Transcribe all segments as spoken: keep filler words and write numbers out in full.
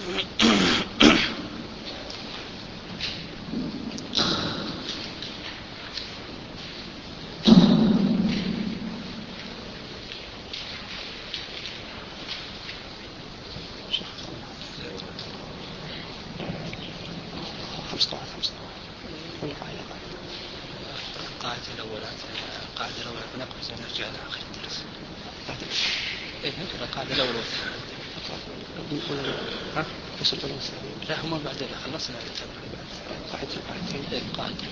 القاعدة الأولى القاعدة الأولى بنقص ونرجع إلى آخر الدرس. إيه نقرأ القاعدة الأولى. ها؟ بس الأولى لا هم بعد خلصنا التمرين بعد. قاعدة إيه قاعدة.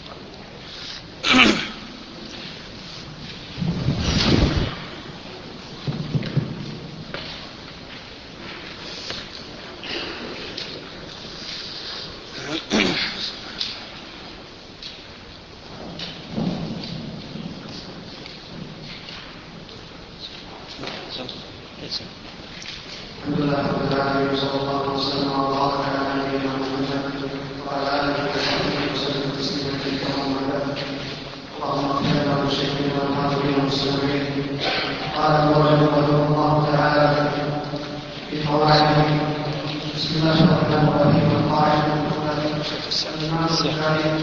الحمد لله رب العالمين وصلى الله وسلم وبارك على نبينا محمد وعلى اله وصحبه وسلم تسليما كثيرا وبعد. اللهم اغفر لنا ولشيخنا والحاضرين والمستمعين. قال المؤلف رحمه الله تعالى في قواعده. بسم الله الرحمن الرحيم. القاعده الاولى المعنى الثاني.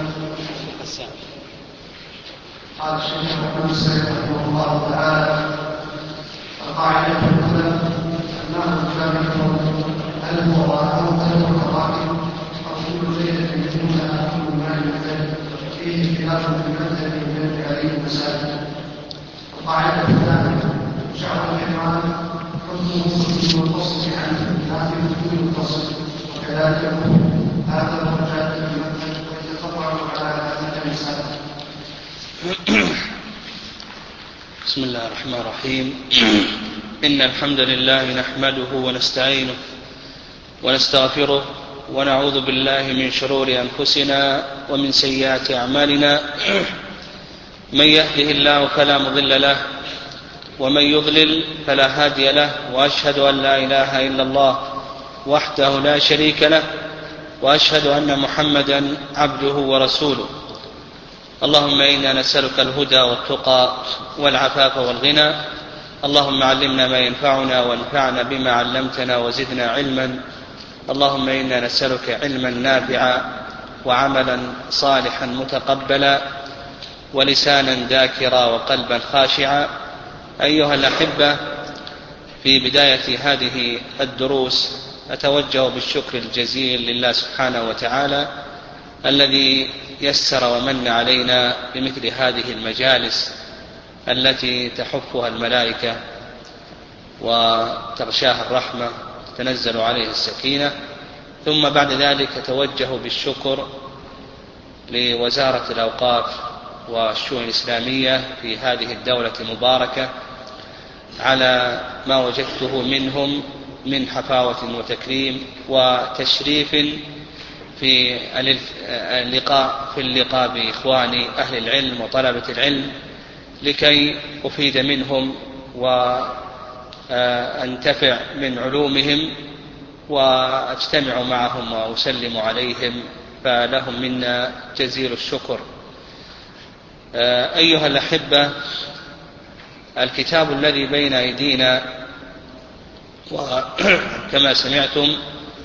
قال الشيخ محمد السيد رحمه الله تعالى القاعده الاولى المعنى الثاني هل هو راكب هل هو راكب او كل ليله منهما كل معنى مثل فيه خلاف في المذهب من عليه المسائل. القاعده الثانيه شعر الحمار حكمه في المنفصل عنه لا في حكم المتصل وكذلك هذا هو الجاد في المذهب ويتفرع على هذه المسائل. بسم الله الرحمن الرحيم. إن الحمد لله نحمده ونستعينه ونستغفره ونعوذ بالله من شرور أنفسنا ومن سيئات أعمالنا. من يهده الله فلا مضل له ومن يضلل فلا هادي له، وأشهد أن لا إله إلا الله وحده لا شريك له، وأشهد أن محمدا عبده ورسوله. اللهم إنا نسألك الهدى والتقى والعفاف والغنى. اللهم علمنا ما ينفعنا وانفعنا بما علمتنا وزدنا علما. اللهم إنا نسألك علما نافعا وعملا صالحا متقبلا ولسانا ذاكرا وقلبا خاشعا. أيها الأحبة، في بداية هذه الدروس أتوجه بالشكر الجزيل لله سبحانه وتعالى الذي يسر ومن علينا بمثل هذه المجالس التي تحفها الملائكة وتغشاها الرحمة تنزل عليه السكينة. ثم بعد ذلك أتوجه بالشكر لوزارة الأوقاف والشؤون الإسلامية في هذه الدولة المباركة على ما وجدته منهم من حفاوة وتكريم وتشريف في اللقاء في اللقاء بإخواني أهل العلم وطلبة العلم لكي أفيد منهم وأنتفع من علومهم وأجتمع معهم وأسلم عليهم، فلهم منا جزيل الشكر. أيها الأحبة، الكتاب الذي بين أيدينا وكما سمعتم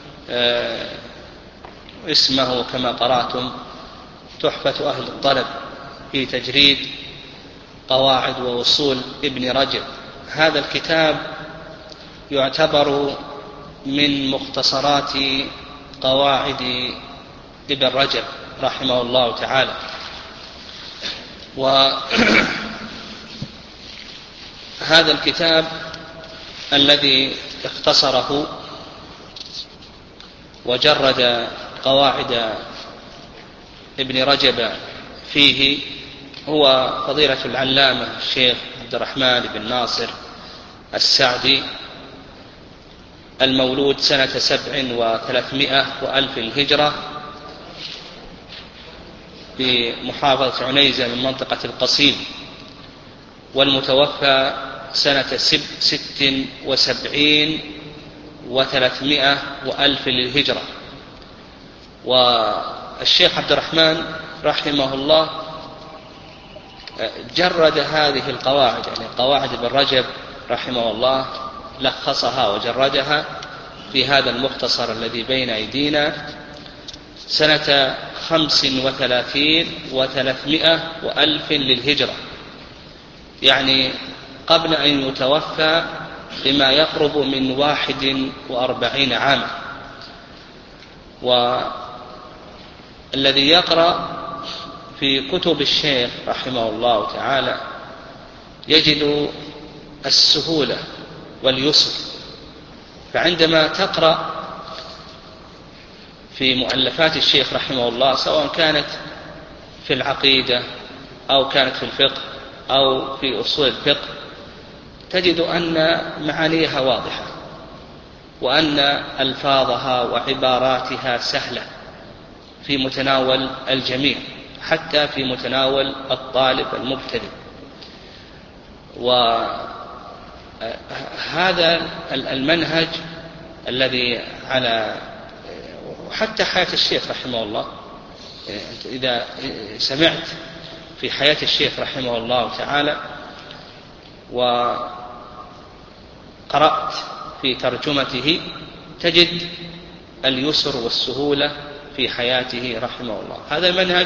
اسمه كما قرأتم تحفة أهل الطلب في تجريد قواعد ووصول ابن رجب. هذا الكتاب يعتبر من مختصرات قواعد ابن رجب رحمه الله تعالى. وهذا الكتاب الذي اختصره وجرد قواعد ابن رجب فيه هو فضيلة العلامة الشيخ عبد الرحمن بن ناصر السعدي، المولود سنة سبع وثلاثمائة وألف الهجرة بمحافظة عنيزة من منطقة القصيم، والمتوفى سنة ست وسبعين وثلاثمائة وألف للهجرة. والشيخ عبد الرحمن رحمه الله جرد هذه القواعد، يعني قواعد ابن رجب رحمه الله لخصها وجردها في هذا المختصر الذي بين أيدينا سنة خمس وثلاثين وثلاثمائة وألف للهجرة، يعني قبل أن يتوفى بما يقرب من واحد وأربعين عاما. والذي يقرأ في كتب الشيخ رحمه الله تعالى يجد السهولة واليسر، فعندما تقرأ في مؤلفات الشيخ رحمه الله سواء كانت في العقيدة أو كانت في الفقه أو في أصول الفقه تجد أن معانيها واضحة، وأن ألفاظها وعباراتها سهلة في متناول الجميع، حتى في متناول الطالب المبتدئ. وهذا المنهج الذي على حتى حياة الشيخ رحمه الله، إذا سمعت في حياة الشيخ رحمه الله تعالى وقرأت في ترجمته تجد اليسر والسهولة في حياته رحمه الله. هذا المنهج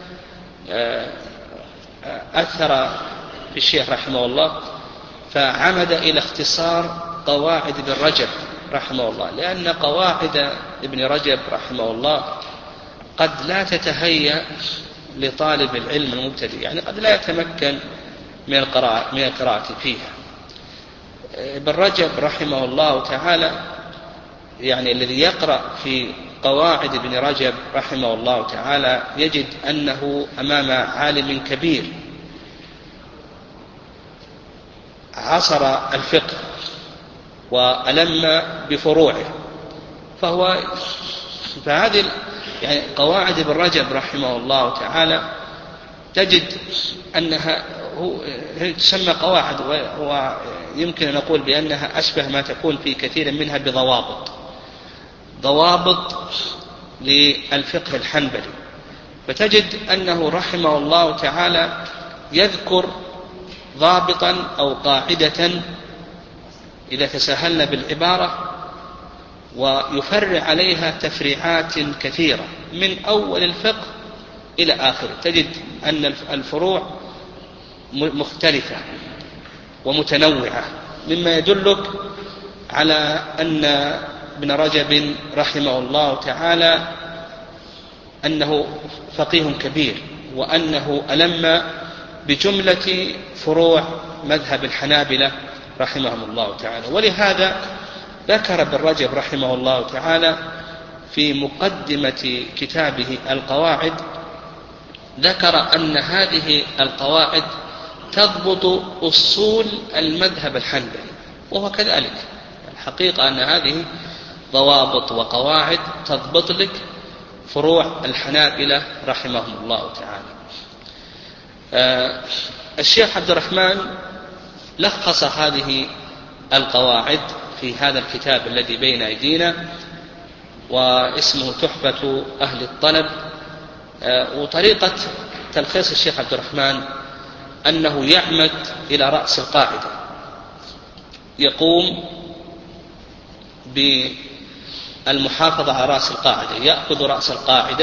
أثر في الشيخ رحمه الله، فعمد إلى اختصار قواعد ابن رجب رحمه الله، لأن قواعد ابن رجب رحمه الله قد لا تتهيأ لطالب العلم المبتدئ، يعني قد لا يتمكن من القراءة, من القراءة فيها. ابن رجب رحمه الله تعالى يعني الذي يقرأ في قواعد ابن رجب رحمه الله تعالى يجد أنه أمام عالم كبير عصر الفقه وألم بفروعه، فهو فهذه يعني قواعد ابن رجب رحمه الله تعالى تجد أنها تسمى قواعد، ويمكن أن نقول بأنها أشبه ما تكون في كثير منها بضوابط ضوابط للفقه الحنبلي. فتجد أنه رحمه الله تعالى يذكر ضابطا أو قاعدة إذا تساهلنا بالعبارة، ويفرع عليها تفريعات كثيرة من أول الفقه إلى آخره. تجد أن الفروع مختلفة ومتنوعة، مما يدلك على أن ابن رجب رحمه الله تعالى أنه فقيه كبير، وأنه ألم بجملة فروع مذهب الحنابلة رحمهم الله تعالى. ولهذا ذكر ابن رجب رحمه الله تعالى في مقدمة كتابه القواعد، ذكر أن هذه القواعد تضبط أصول المذهب الحنبلي، وهو كذلك. الحقيقة أن هذه ضوابط وقواعد تضبط لك فروع الحنابلة رحمهم الله تعالى. آه الشيخ عبد الرحمن لخص هذه القواعد في هذا الكتاب الذي بين أيدينا، واسمه تحفة أهل الطلب. آه وطريقة تلخيص الشيخ عبد الرحمن أنه يعمد إلى رأس القاعدة، يقوم بالمحافظة على رأس القاعدة، يأخذ رأس القاعدة،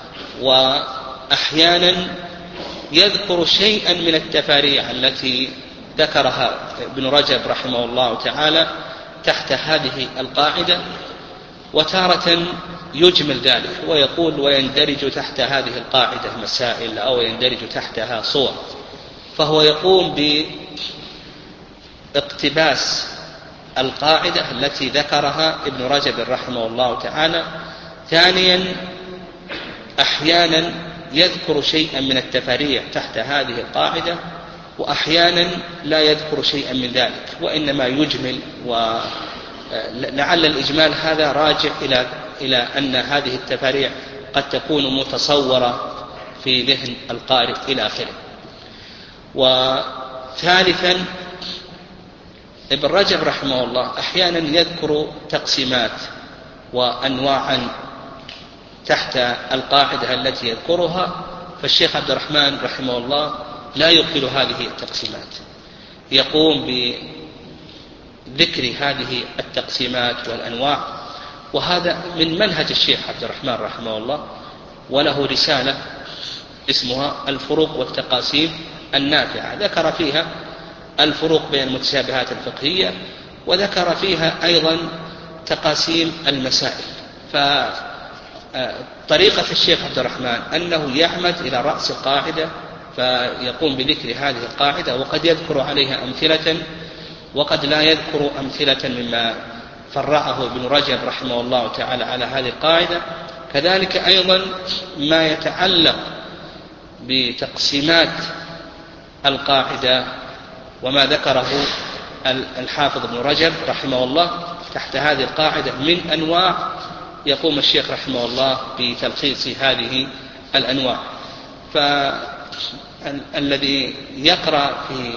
وأحيانا يذكر شيئا من التفاريع التي ذكرها ابن رجب رحمه الله تعالى تحت هذه القاعدة، وتارة يجمل ذلك ويقول ويندرج تحت هذه القاعدة مسائل أو يندرج تحتها صور. فهو يقوم باقتباس القاعدة التي ذكرها ابن رجب رحمه الله تعالى. ثانيا أحيانا يذكر شيئا من التفاريع تحت هذه القاعدة، وأحيانا لا يذكر شيئا من ذلك وإنما يجمل، ولعل الإجمال هذا راجع إلى إلى أن هذه التفاريع قد تكون متصورة في ذهن القارئ إلى آخره. وثالثا ابن رجب رحمه الله أحيانا يذكر تقسيمات وأنواعا تحت القاعدة التي يذكرها، فالشيخ عبد الرحمن رحمه الله لا يقبل هذه التقسيمات، يقوم ذكر هذه التقسيمات والأنواع. وهذا من منهج الشيخ عبد الرحمن رحمه الله، وله رسالة اسمها الفروق والتقاسيم النافعة، ذكر فيها الفروق بين المتشابهات الفقهية، وذكر فيها أيضا تقاسيم المسائل. فطريقة الشيخ عبد الرحمن أنه يعمد إلى رأس القاعدة فيقوم بذكر هذه القاعدة، وقد يذكر عليها أمثلة وقد لا يذكر أمثلة مما فرعه ابن رجب رحمه الله تعالى على هذه القاعدة. كذلك أيضا ما يتعلق بتقسيمات القاعدة وما ذكره الحافظ ابن رجب رحمه الله تحت هذه القاعدة من أنواع، يقوم الشيخ رحمه الله بتلخيص هذه الأنواع. فالذي يقرأ في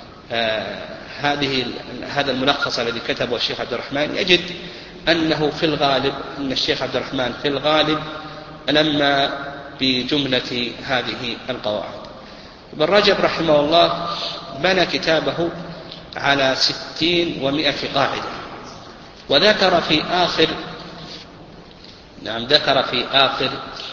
هذه هذا الملخص الذي كتبه الشيخ عبد الرحمن يجد أنه في الغالب أن الشيخ عبد الرحمن في الغالب لما بجملة هذه القواعد. ابن رجب رحمه الله بنى كتابه على ستين ومائة قاعدة، وذكر في آخر نعم ذكر في آخر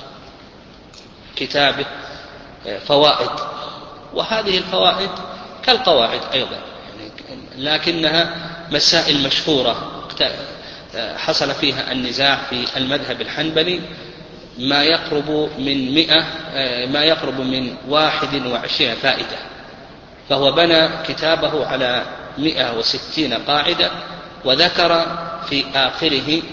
كتابه فوائد، وهذه الفوائد كالقواعد أيضا لكنها مسائل مشهورة حصل فيها النزاع في المذهب الحنبلي ما يقرب من مئة ما يقرب من واحد وعشرين فائدة، فهو بنى كتابه على مئة وستين قاعدة وذكر في آخره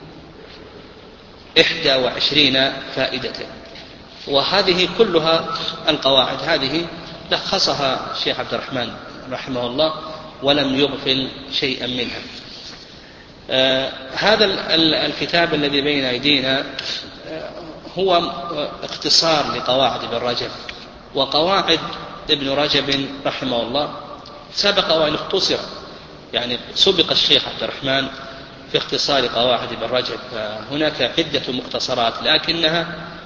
إحدى وعشرين فائدة، وهذه كلها القواعد هذه لخصها الشيخ عبد الرحمن رحمه الله ولم يغفل شيئا منها. آه هذا الكتاب الذي بين أيدينا آه هو اختصار لقواعد ابن رجب، وقواعد ابن رجب رحمه الله سبق وأن اختصر، يعني سبق الشيخ عبد الرحمن في اختصار قواعد ابن رجب، فهناك عدة مختصرات لكنها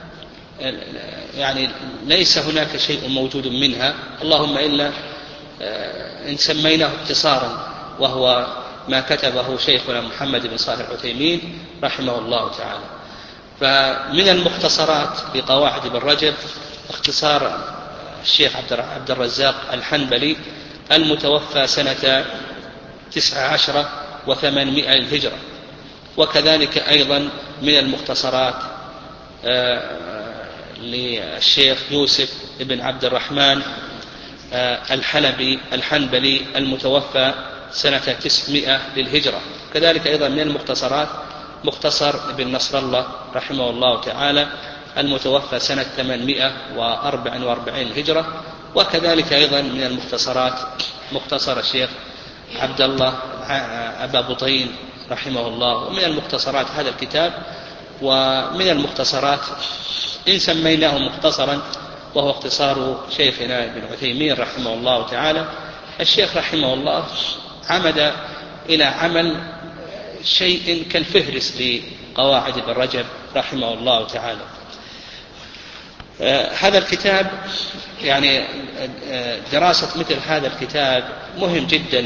يعني ليس هناك شيء موجود منها، اللهم إلا إن سميناه اختصارا وهو ما كتبه شيخنا محمد بن صالح العثيمين رحمه الله تعالى. فمن المختصرات في قواعد ابن رجب اختصار الشيخ عبد الرزاق الحنبلي المتوفى سنة تسع عشر وثمانمائة للهجرة، وكذلك أيضا من المختصرات للشيخ يوسف بن عبد الرحمن الحلبي الحنبلي المتوفى سنة تسعمائة للهجرة. كذلك أيضا من المختصرات مختصر ابن نصر الله رحمه الله تعالى المتوفى سنة ثمانمائة وأربعة وأربعين للهجرة. وكذلك أيضا من المختصرات مختصر الشيخ عبد الله أبا بطين رحمه الله. ومن المختصرات هذا الكتاب، ومن المختصرات إن سميناه مختصرا وهو اختصار شيخنا ابن عثيمين رحمه الله تعالى. الشيخ رحمه الله عمد إلى عمل شيء كالفهرس لقواعد ابن رجب رحمه الله تعالى. آه هذا الكتاب يعني آه دراسة مثل هذا الكتاب مهم جدا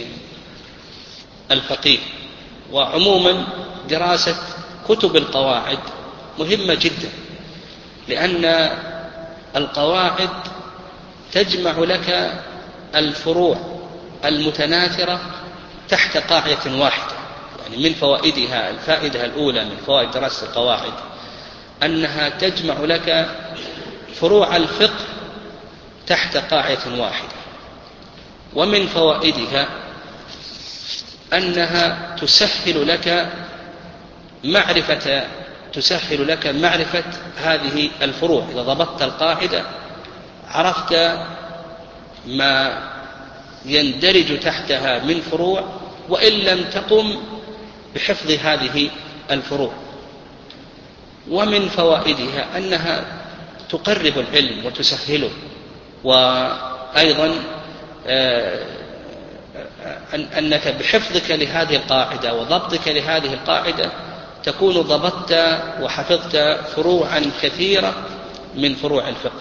للفقيه، وعموما دراسة كتب القواعد مهمة جدا، لأن القواعد تجمع لك الفروع المتناثرة تحت قاعدة واحدة. يعني من فوائدها الفائدة الأولى من فوائد دراسة القواعد أنها تجمع لك فروع الفقه تحت قاعدة واحدة، ومن فوائدها أنها تسهل لك معرفة تسهل لك معرفة هذه الفروع. إذا ضبطت القاعدة عرفت ما يندرج تحتها من فروع، وإن لم تقم بحفظ هذه الفروع. ومن فوائدها أنها تقرب العلم وتسهله، وأيضا أنك بحفظك لهذه القاعدة وضبطك لهذه القاعدة تكون ضبطت وحفظت فروعا كثيرة من فروع الفقه.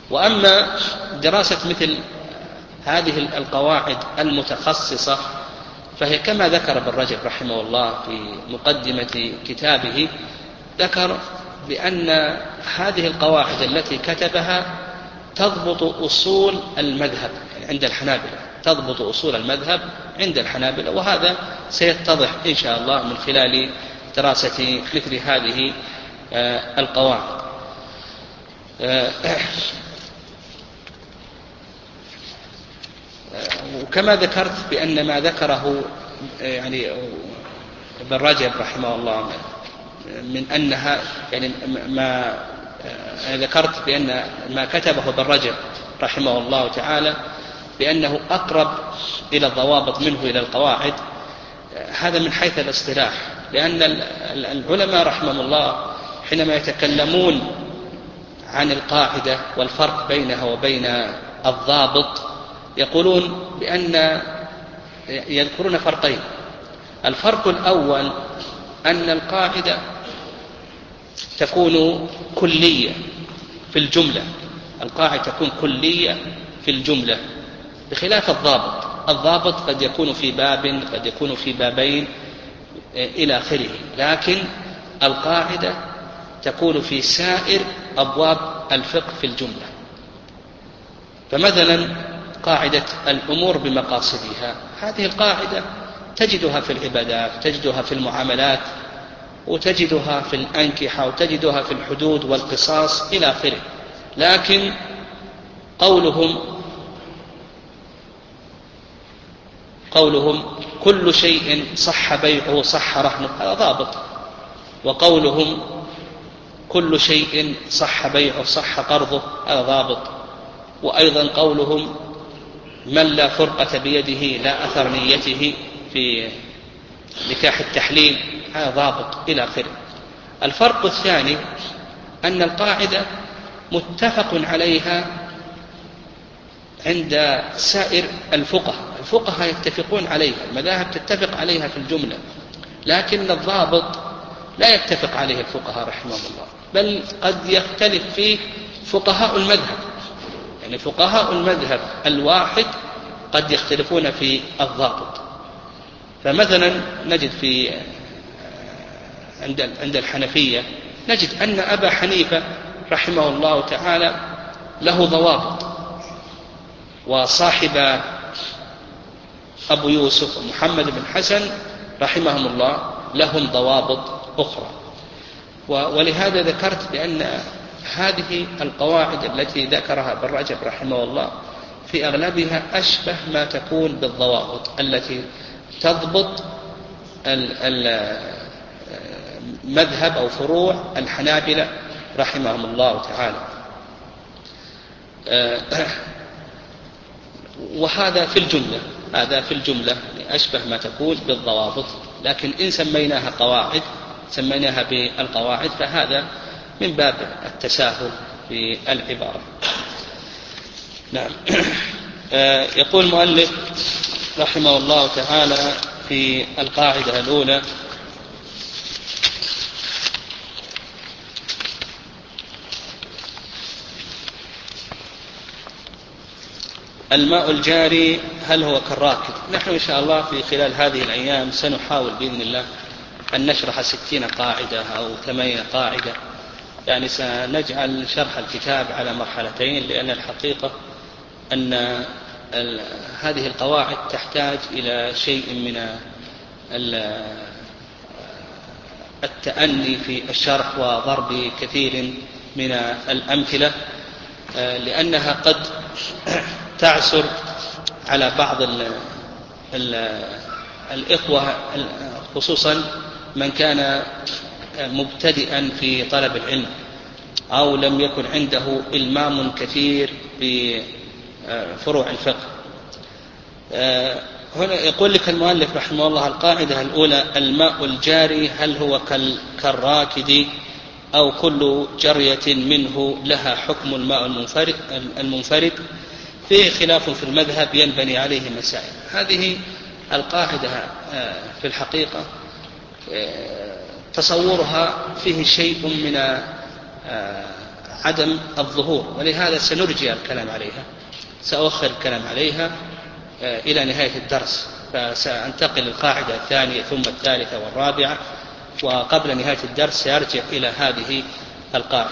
وأما دراسة مثل هذه القواعد المتخصصة فهي كما ذكر ابن رجب رحمه الله في مقدمة كتابه، ذكر بأن هذه القواعد التي كتبها تضبط أصول المذهب عند الحنابلة، تضبط أصول المذهب عند الحنابلة، وهذا سيتضح إن شاء الله من خلال دراسة مثل هذه القواعد. وكما ذكرت بأن ما ذكره يعني ابن رجب رحمه الله من أنها يعني ما ذكرت بأن ما كتبه ابن رجب رحمه الله تعالى بأنه أقرب إلى الضوابط منه إلى القواعد، هذا من حيث الاصطلاح، لأن العلماء رحمهم الله حينما يتكلمون عن القاعدة والفرق بينها وبين الضابط يقولون بأن يذكرون فرقين. الفرق الأول أن القاعدة تكون كلية في الجملة، القاعدة تكون كلية في الجملة بخلاف الضابط. الضابط قد يكون في باب، قد يكون في بابين إلى آخره، لكن القاعدة تكون في سائر أبواب الفقه في الجملة. فمثلا قاعدة الأمور بمقاصدها، هذه القاعدة تجدها في العبادات، تجدها في المعاملات، وتجدها في الأنكحة، وتجدها في الحدود والقصاص إلى آخره. لكن قولهم قولهم كل شيء صح بيعه صح رهنه، هذا ضابط. وقولهم كل شيء صح بيعه صح قرضه، هذا ضابط. وأيضا قولهم من لا فرقة بيده لا أثر نيته في نكاح التحليل، هذا ضابط إلى آخره. الفرق الثاني أن القاعدة متفق عليها عند سائر الفقهاء، الفقهاء يتفقون عليها، المذاهب تتفق عليها في الجملة، لكن الضابط لا يتفق عليه الفقهاء رحمهم الله، بل قد يختلف فيه فقهاء المذهب، يعني فقهاء المذهب الواحد قد يختلفون في الضابط. فمثلا نجد في عند عند الحنفية نجد أن أبا حنيفة رحمه الله تعالى له ضوابط، وصاحب أبو يوسف ومحمد بن حسن رحمهم الله لهم ضوابط أخرى. ولهذا ذكرت بأن هذه القواعد التي ذكرها ابن رجب رحمه الله في أغلبها أشبه ما تكون بالضوابط التي تضبط المذهب أو فروع الحنابلة رحمهم الله تعالى. وهذا في الجملة، هذا في الجملة أشبه ما تكون بالضوابط، لكن إن سميناها قواعد سميناها بالقواعد فهذا من باب التساهل في العبارة. نعم. يقول المؤلف رحمه الله تعالى في القاعدة الأولى: الماء الجاري هل هو كالراكد؟ نحن إن شاء الله في خلال هذه الأيام سنحاول بإذن الله أن نشرح ستين قاعدة أو ثمانين قاعدة، يعني سنجعل شرح الكتاب على مرحلتين، لأن الحقيقة أن هذه القواعد تحتاج إلى شيء من التأني في الشرح وضرب كثير من الأمثلة، لأنها قد تعسر على بعض ال ال الإخوة، خصوصا من كان مبتدئا في طلب العلم أو لم يكن عنده إلمام كثير بفروع الفقه. هنا يقول لك المؤلف رحمه الله: القاعدة الأولى: الماء الجاري هل هو كالراكد أو كل جرية منه لها حكم الماء المنفرد المنفرد فيه خلاف في المذهب ينبني عليه مسائل. هذه القاعدة في الحقيقة تصورها فيه شيء من عدم الظهور، ولهذا سنرجع الكلام عليها، سأؤخر الكلام عليها إلى نهاية الدرس، فسأنتقل للقاعدة الثانية ثم الثالثة والرابعة، وقبل نهاية الدرس سأرجع إلى هذه القاعدة.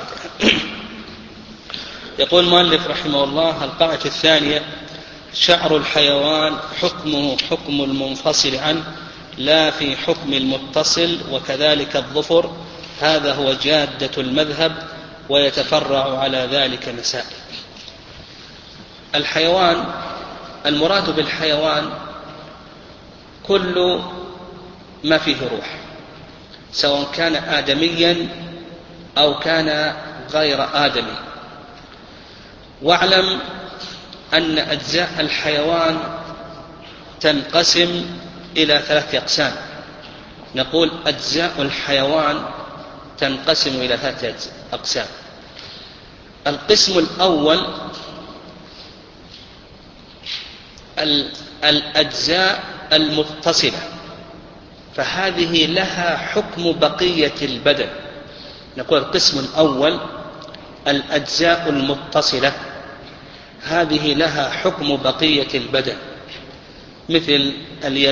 يقول المؤلف رحمه الله: القاعدة الثانية: شعر الحيوان حكمه حكم المنفصل عنه لا في حكم المتصل، وكذلك الظفر. هذا هو جادة المذهب، ويتفرع على ذلك مسائل. الحيوان، المراد بالحيوان كل ما فيه روح، سواء كان آدميا أو كان غير آدمي. واعلم أن أجزاء الحيوان تنقسم إلى ثلاثة أقسام. نقول أجزاء الحيوان تنقسم إلى ثلاثة أقسام. القسم الأول الأجزاء المتصلة، فهذه لها حكم بقية البدن. نقول القسم الأول الأجزاء المتصلة، هذه لها حكم بقية البدن، مثل اليد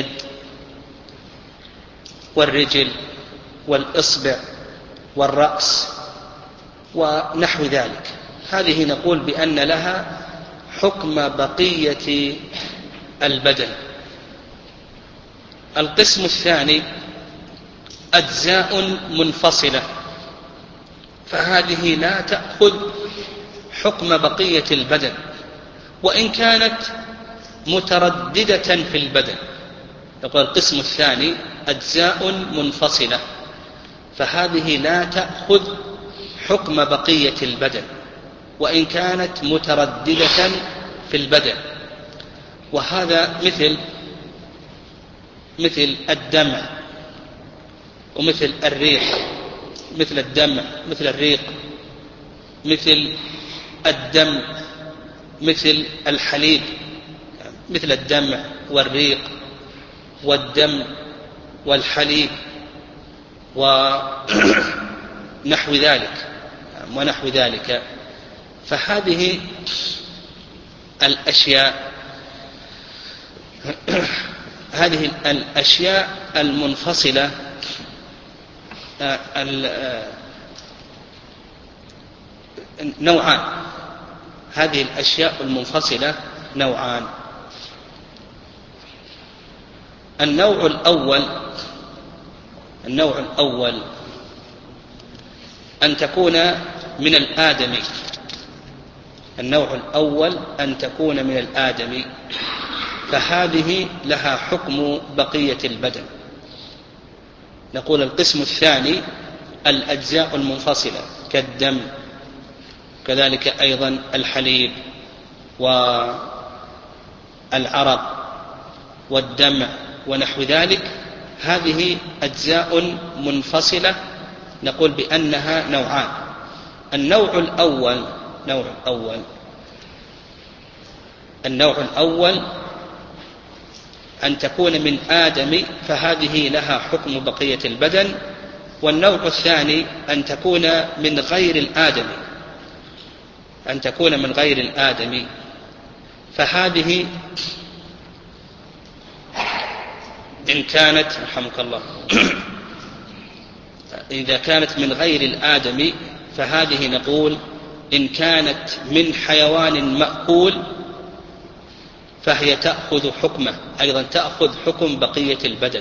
والرجل والإصبع والرأس ونحو ذلك. هذه نقول بأن لها حكم بقية البدن. القسم الثاني أجزاء منفصلة، فهذه لا تأخذ حكم بقية البدن وإن كانت مترددة في البدن. يقول القسم الثاني أجزاء منفصلة، فهذه لا تأخذ حكم بقية البدن وإن كانت مترددة في البدن. وهذا مثل مثل الدمع، ومثل الريح، مثل الدمع مثل الريق، مثل الدم مثل الحليب، مثل الدمع والريق والدم والحليب ونحو ذلك ونحو ذلك. فهذه الأشياء هذه الأشياء المنفصلة نوعان. هذه الأشياء المنفصلة نوعان. النوع الأول النوع الأول أن تكون من الآدمي. النوع الأول أن تكون من الآدمي، فهذه لها حكم بقية البدن. نقول القسم الثاني الأجزاء المنفصلة كالدم، كذلك أيضا الحليب والعرق والدمع ونحو ذلك. هذه أجزاء منفصلة، نقول بأنها نوعان. النوع الأول نوع الأول النوع الأول أن تكون من آدم، فهذه لها حكم بقية البدن. والنوع الثاني أن تكون من غير الآدم أن تكون من غير الآدم فهذه إن كانت رحمك الله إذا كانت من غير الآدم فهذه نقول إن كانت من حيوان مأكول فهي تأخذ حكمه، أيضا تأخذ حكم بقية البدن.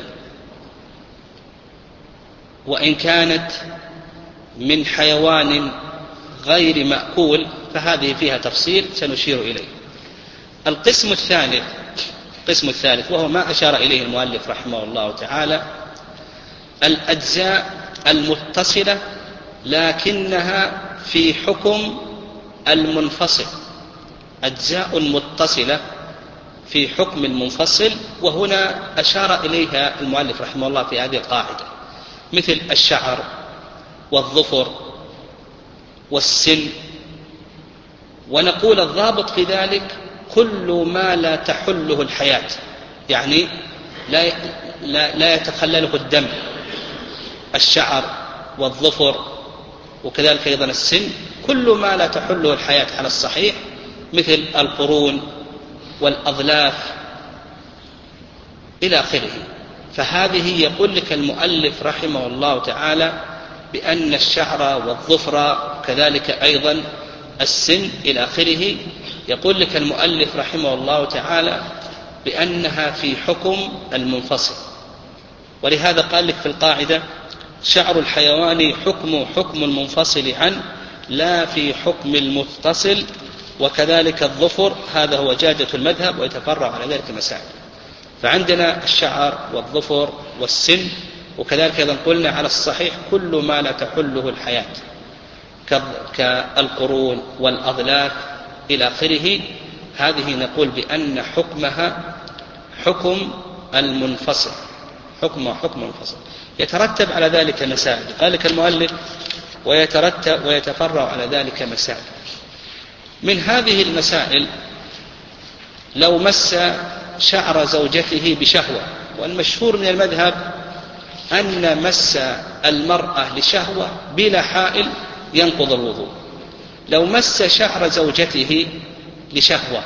وإن كانت من حيوان غير مأكول فهذه فيها تفصيل سنشير إليه. القسم الثالث القسم الثالث وهو ما أشار إليه المؤلف رحمه الله تعالى، الأجزاء المتصلة لكنها في حكم المنفصل. أجزاء متصلة في حكم المنفصل، وهنا أشار إليها المؤلف رحمه الله في هذه القاعدة، مثل الشعر والظفر والسن. ونقول الضابط في ذلك كل ما لا تحله الحياة، يعني لا, لا, لا يتخلله الدم، الشعر والظفر وكذلك أيضا السن، كل ما لا تحله الحياة على الصحيح، مثل القرون والأظلاف إلى آخره. فهذه يقول لك المؤلف رحمه الله تعالى بأن الشعر والظفر كذلك أيضا السن إلى آخره، يقول لك المؤلف رحمه الله تعالى بأنها في حكم المنفصل. ولهذا قال لك في القاعدة: شعر الحيوان حكم حكم المنفصل عنه لا في حكم المتصل، وكذلك الظفر. هذا هو جادة المذهب، ويتفرع على ذلك المسائل. فعندنا الشعر والظفر والسن، وكذلك أيضا قلنا على الصحيح كل ما لا تحله الحياة كالقرون والأظلاف إلى آخره. هذه نقول بأن حكمها حكم المنفصل، حكمها حكم المنفصل. يترتب على ذلك مسائل. قال لك المؤلف: ويترتب ويتفرع على ذلك مسائل. من هذه المسائل: لو مس شعر زوجته بشهوة، والمشهور من المذهب أن مس المرأة لشهوة بلا حائل ينقض الوضوء. لو مس شعر زوجته لشهوة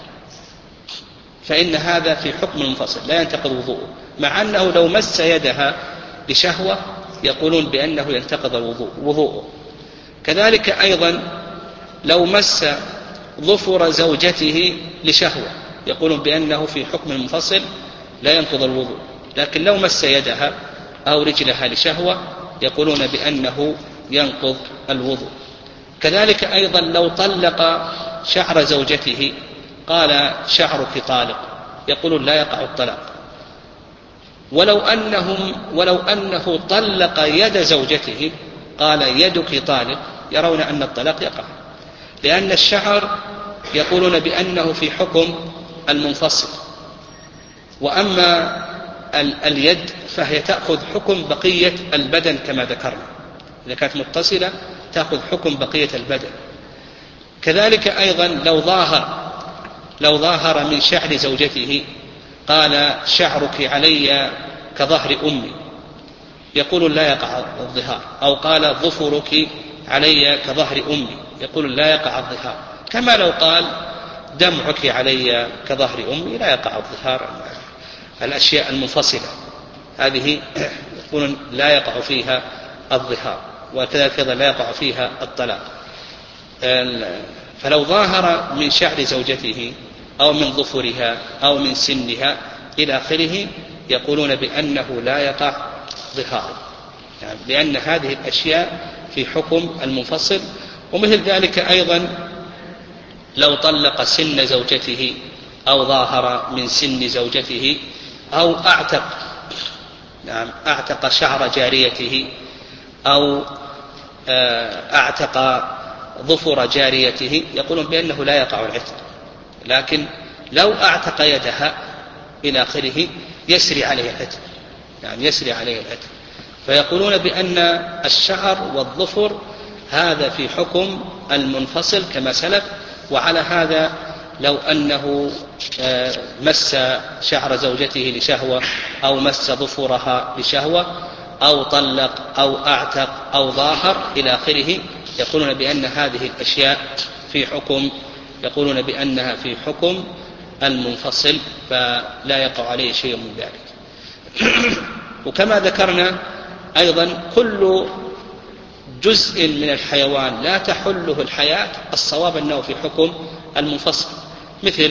فإن هذا في حكم المنفصل لا ينتقض وضوءه، مع أنه لو مس يدها لشهوة يقولون بأنه ينتقض وضوءه. كذلك أيضا لو مس ظفر زوجته لشهوة يقولون بأنه في حكم المنفصل لا ينقض الوضوء. لكن لو مس يدها أو رجلها لشهوة يقولون بأنه ينقض الوضوء. كذلك أيضا لو طلق شعر زوجته قال: شعرك طالق، يقولون لا يقع الطلاق. ولو أنهم ولو أنه طلق يد زوجته قال: يدك طالق، يرون أن الطلاق يقع، لأن الشعر يقولون بأنه في حكم المنفصل. وأما اليد فهي تأخذ حكم بقية البدن كما ذكرنا، إذا كانت متصلة تأخذ حكم بقية البدن. كذلك أيضا لو ظاهر لو ظاهر من شعر زوجته قال: شعرك علي كظهر أمي، يقول لا يقع الظهار. أو قال: ظفرك علي كظهر أمي، يقول لا يقع الظهار. كما لو قال: دمعك علي كظهر أمي، لا يقع الظهار. الأشياء المنفصلة هذه يقولون لا يقع فيها الظهار، وكذلك أيضا لا يقع فيها الطلاق. فلو ظاهر من شعر زوجته أو من ظفرها أو من سنها إلى آخره يقولون بأنه لا يقع ظهار، يعني لأن هذه الأشياء في حكم المنفصل. ومثل ذلك أيضا لو طلق سن زوجته أو ظاهر من سن زوجته أو أعتق نعم أعتق شعر جاريته أو أعتق ظفر جاريته يقولون بأنه لا يقع العتق. لكن لو أعتق يدها إلى آخره يسري عليه العتق، يعني يسري عليه العتق. فيقولون بأن الشعر والظفر هذا في حكم المنفصل كما سلف. وعلى هذا لو أنه مس شعر زوجته لشهوة أو مس ظفرها لشهوة أو طلق أو أعتق أو ظاهر إلى آخره يقولون بأن هذه الأشياء في حكم يقولون بأنها في حكم المنفصل، فلا يقع عليه شيء من ذلك. وكما ذكرنا أيضا كل جزء من الحيوان لا تحله الحياة الصواب أنه في حكم المنفصل، مثل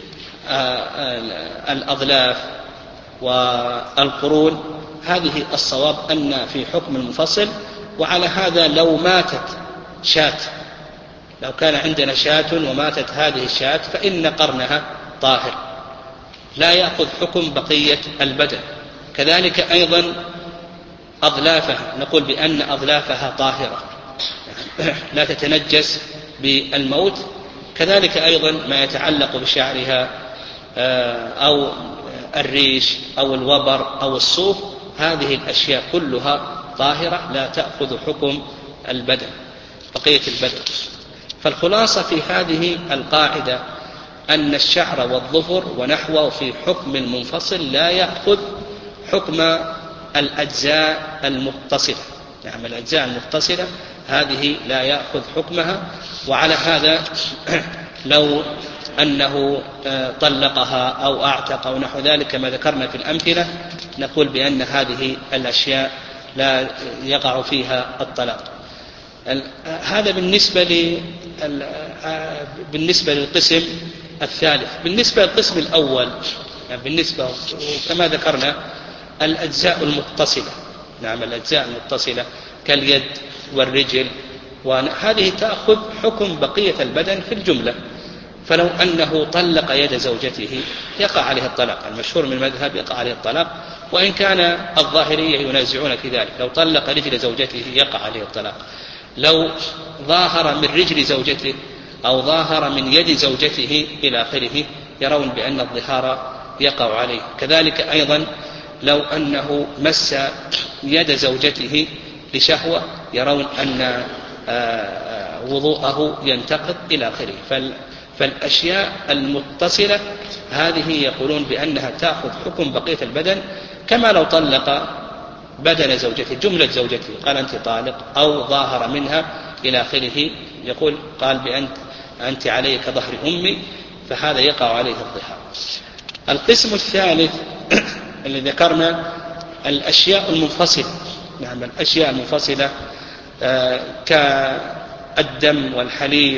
الأظلاف والقرون، هذه الصواب أن في حكم المنفصل. وعلى هذا لو ماتت شاة، لو كان عندنا شاة وماتت هذه الشاة فإن قرنها طاهر لا يأخذ حكم بقية البدن. كذلك أيضا أظلافها نقول بأن أظلافها طاهرة لا تتنجس بالموت. كذلك أيضا ما يتعلق بشعرها أو الريش أو الوبر أو الصوف، هذه الأشياء كلها طاهرة لا تأخذ حكم البدن بقية البدن. فالخلاصة في هذه القاعدة أن الشعر والظفر ونحوه في حكم المنفصل لا يأخذ حكم الأجزاء المتصلة، يعني الأجزاء المتصلة هذه لا يأخذ حكمها. وعلى هذا لو أنه طلقها أو أعتق أو نحو ذلك كما ذكرنا في الأمثلة، نقول بأن هذه الأشياء لا يقع فيها الطلاق. هذا بالنسبة ل بالنسبة للقسم الثالث. بالنسبة للقسم الأول، يعني بالنسبة كما ذكرنا الأجزاء المتصلة، نعم الأجزاء المتصلة كاليد والرجل، وهذه تأخذ حكم بقية البدن في الجملة. فلو أنه طلق يد زوجته يقع عليه الطلاق، المشهور من المذهب يقع عليه الطلاق، وإن كان الظاهرية ينازعون في ذلك. لو طلق رجل زوجته يقع عليه الطلاق، لو ظاهر من رجل زوجته أو ظاهر من يد زوجته إلى آخره يرون بأن الظهار يقع عليه. كذلك أيضا لو أنه مس يد زوجته لشهوة يرون أن وضوءه ينتقض إلى آخره. فالأشياء المتصلة هذه يقولون بأنها تأخذ حكم بقية البدن، كما لو طلق بدن زوجته، جملة زوجته، قال أنت طالق أو ظاهر منها إلى آخره، يقول قال بأنت أنت علي كظهر أمي، فهذا يقع عليه الظهار. القسم الثالث اللي ذكرنا الأشياء المنفصلة، نعم الأشياء المنفصلة آه كالدم والحليب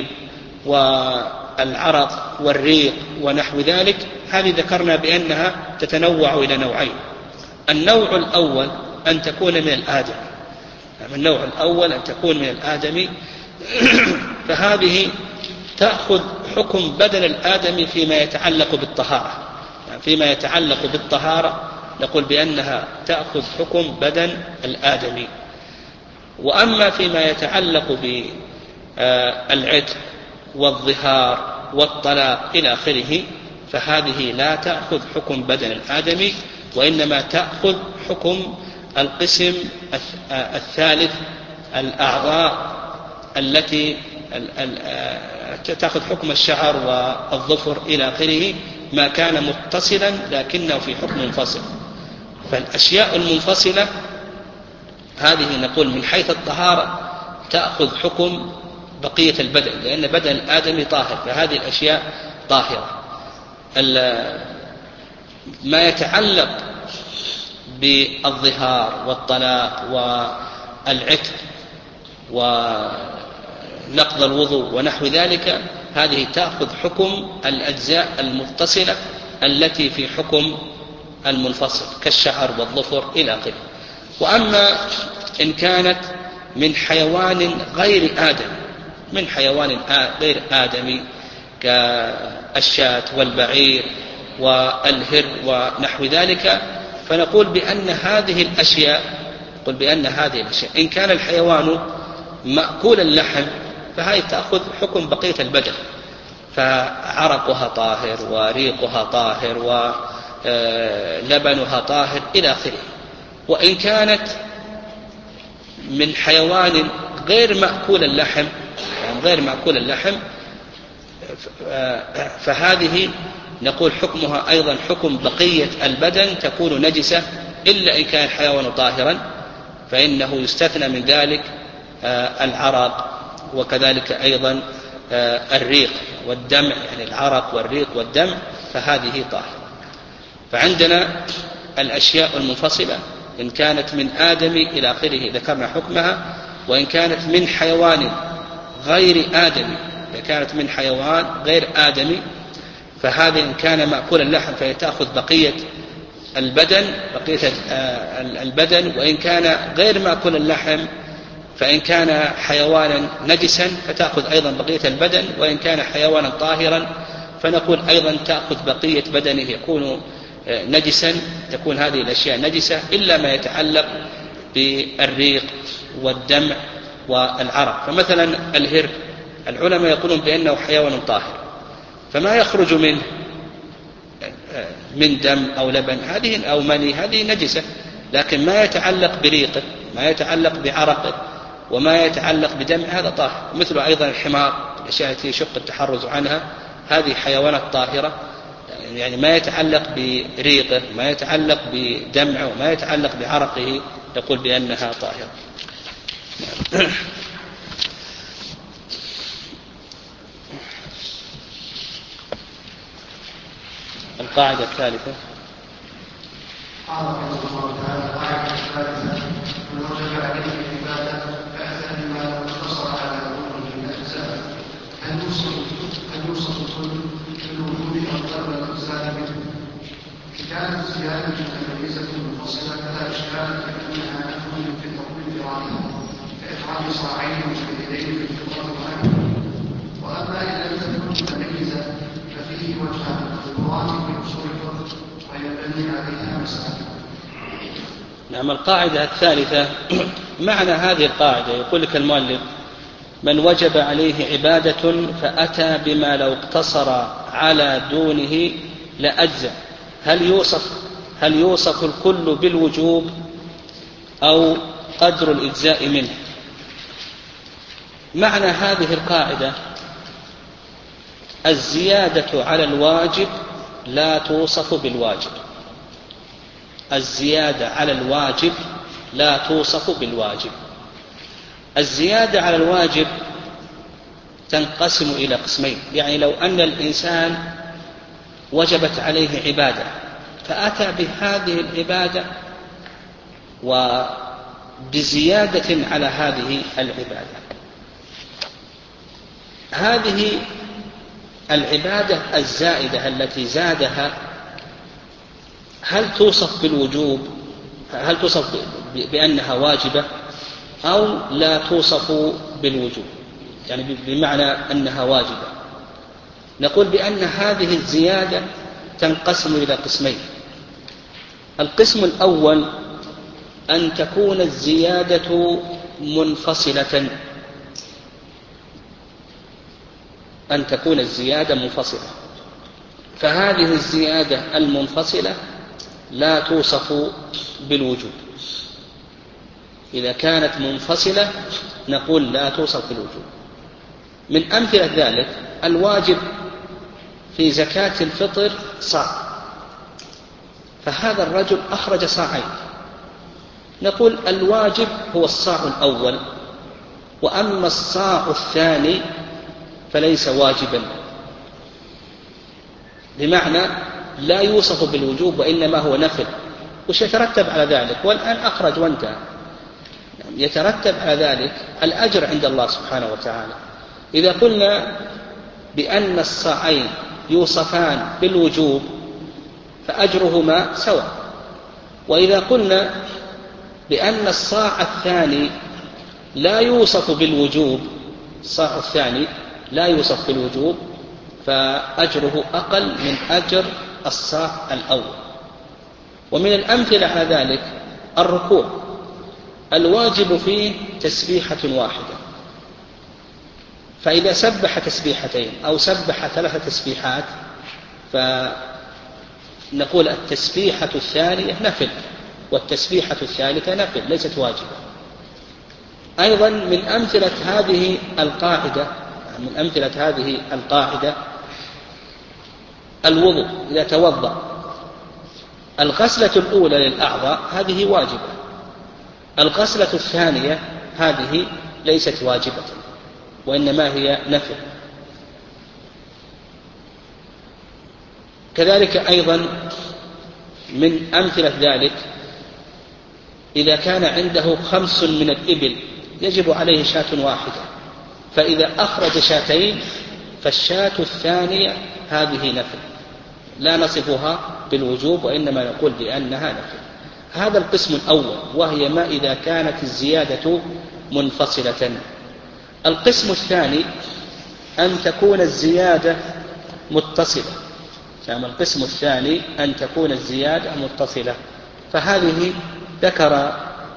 والعرق والريق ونحو ذلك، هذه ذكرنا بأنها تتنوع إلى نوعين. النوع الأول أن تكون من الآدمي، نعم النوع الأول أن تكون من الآدمي فهذه تأخذ حكم بدن الآدمي فيما يتعلق بالطهارة، يعني فيما يتعلق بالطهارة نقول بأنها تأخذ حكم بدن الآدمي. وأما فيما يتعلق بالعتق والظهار والطلاق إلى آخره فهذه لا تأخذ حكم بدن الآدمي، وإنما تأخذ حكم القسم الثالث، الأعضاء التي تأخذ حكم الشعر والظفر إلى آخره، ما كان متصلا لكنه في حكم منفصل. فالأشياء المنفصلة هذه نقول من حيث الطهارة تأخذ حكم بقية البدن، لأن بدن الآدمي طاهر، فهذه الأشياء طاهرة. ما يتعلق بالظهار والطلاق والعتق ونقض الوضوء ونحو ذلك هذه تأخذ حكم الأجزاء المتصلة التي في حكم المنفصل كالشعر والظفر إلى آخره. وأما إن كانت من حيوان غير آدمي، من حيوان غير آدمي كالشاة والبعير والهر ونحو ذلك، فنقول بأن هذه الأشياء نقول بأن هذه الأشياء إن كان الحيوان مأكول اللحم فهي تأخذ حكم بقية البدن، فعرقها طاهر وريقها طاهر ولبنها طاهر إلى آخره. وإن كانت من حيوان غير مأكول اللحم، يعني غير مأكول اللحم، فهذه نقول حكمها أيضا حكم بقية البدن، تكون نجسة إلا إن كان الحيوان طاهرا، فإنه يستثنى من ذلك العرق وكذلك أيضا الريق والدمع، يعني العرق والريق والدمع، فهذه طاهرة. فعندنا الأشياء المنفصلة إن كانت من آدمي إلى آخره ذكرنا حكمها، وإن كانت من حيوان غير آدمي، إذا كانت من حيوان غير آدمي فهذا إن كان مأكول اللحم فهي تأخذ بقية البدن بقية البدن، وإن كان غير مأكول اللحم فإن كان حيوانا نجسا فتأخذ أيضا بقية البدن، وإن كان حيوانا طاهرا فنقول أيضا تأخذ بقية بدنه يكون نجسا، تكون هذه الأشياء نجسة إلا ما يتعلق بالريق والدمع والعرق. فمثلا الهر العلماء يقولون بأنه حيوان طاهر، فما يخرج منه من دم أو لبن هذه أو مني هذه نجسة، لكن ما يتعلق بريقه، ما يتعلق بعرقه، وما يتعلق بدم هذا طاهر. مثل أيضا الحمار، الأشياء التي يشق التحرز عنها هذه حيوانات طاهرة، يعني ما يتعلق بريقه، ما يتعلق بدمعه، ما يتعلق بعرقه يقول بأنها طاهرة. القاعدة الثالثة. قال رحمه الله تعالى: القاعدة الثالثة: من وجب عليه العبادة فأتى بما لو اقتصر على أمره الأجزاء. هل يوصف هل يوصف الكل بالوجود أو قبل الأجزاء منه؟ كانت الزيادة متميزة منفصلة فلا إشكال فإنها نفي في الحكم الفرعي كإخراج صاعين مجتهدين في الفطرة والأكل. وأما إن لم تكن متميزة ففيه وجهان ظهوران في أصول الفقه وينبني عليها مسائل. نعم. القاعدة الثالثة معنى هذه القاعدة يقول لك المؤلف: من وجب عليه عبادة فأتى بما لو اقتصر على دونه لأجزى. هل يوصف هل يوصف الكل بالوجوب أو قدر الإجزاء منه؟ معنى هذه القاعدة: الزيادة على الواجب لا توصف بالواجب. الزيادة على الواجب لا توصف بالواجب. الزيادة على الواجب تنقسم إلى قسمين. يعني لو أن الإنسان وجبت عليه عبادة فأتى بهذه العبادة وبزيادة على هذه العبادة، هذه العبادة الزائدة التي زادها هل توصف بالوجوب؟ هل توصف بأنها واجبة أو لا توصف بالوجوب؟ يعني بمعنى أنها واجبة. نقول بأن هذه الزيادة تنقسم إلى قسمين. القسم الأول أن تكون الزيادة منفصلة أن تكون الزيادة منفصلة فهذه الزيادة المنفصلة لا توصف بالوجوب. إذا كانت منفصلة نقول لا توصف بالوجوب. من أمثلة ذلك الواجب في زكاة الفطر صاع، فهذا الرجل أخرج صاعين، نقول الواجب هو الصاع الأول، وأما الصاع الثاني فليس واجبا، بمعنى لا يوصف بالوجوب وإنما هو نفل. وش يترتب على ذلك؟ والآن أخرج وانتهى. يترتب على ذلك الأجر عند الله سبحانه وتعالى. إذا قلنا بأن الصاعين يوصفان بالوجوب فأجرهما سواء، وإذا قلنا بأن الصاع الثاني لا يوصف بالوجوب، الصاع الثاني لا يوصف بالوجوب فأجره أقل من أجر الصاع الأول. ومن الأمثلة على ذلك الركوع، الواجب فيه تسبيحة واحدة، فإذا سبح تسبيحتين أو سبح ثلاث تسبيحات فنقول التسبيحة الثانية نفل والتسبيحة الثالثة نفل ليست واجبة. أيضا من أمثلة هذه القاعدة من أمثلة هذه القاعدة الوضوء. إذا توضأ الغسلة الأولى للأعضاء هذه واجبة، الغسلة الثانية هذه ليست واجبة وإنما هي نفل. كذلك أيضا من أمثلة ذلك إذا كان عنده خمس من الإبل يجب عليه شاة واحدة، فإذا أخرج شاتين فالشاة الثانية هذه نفل، لا نصفها بالوجوب وإنما نقول بأنها نفل. هذا القسم الأول، وهي ما إذا كانت الزيادة منفصلة. القسم الثاني أن تكون الزيادة متصلة. يعني القسم الثاني أن تكون الزيادة متصلة، فهذه ذكر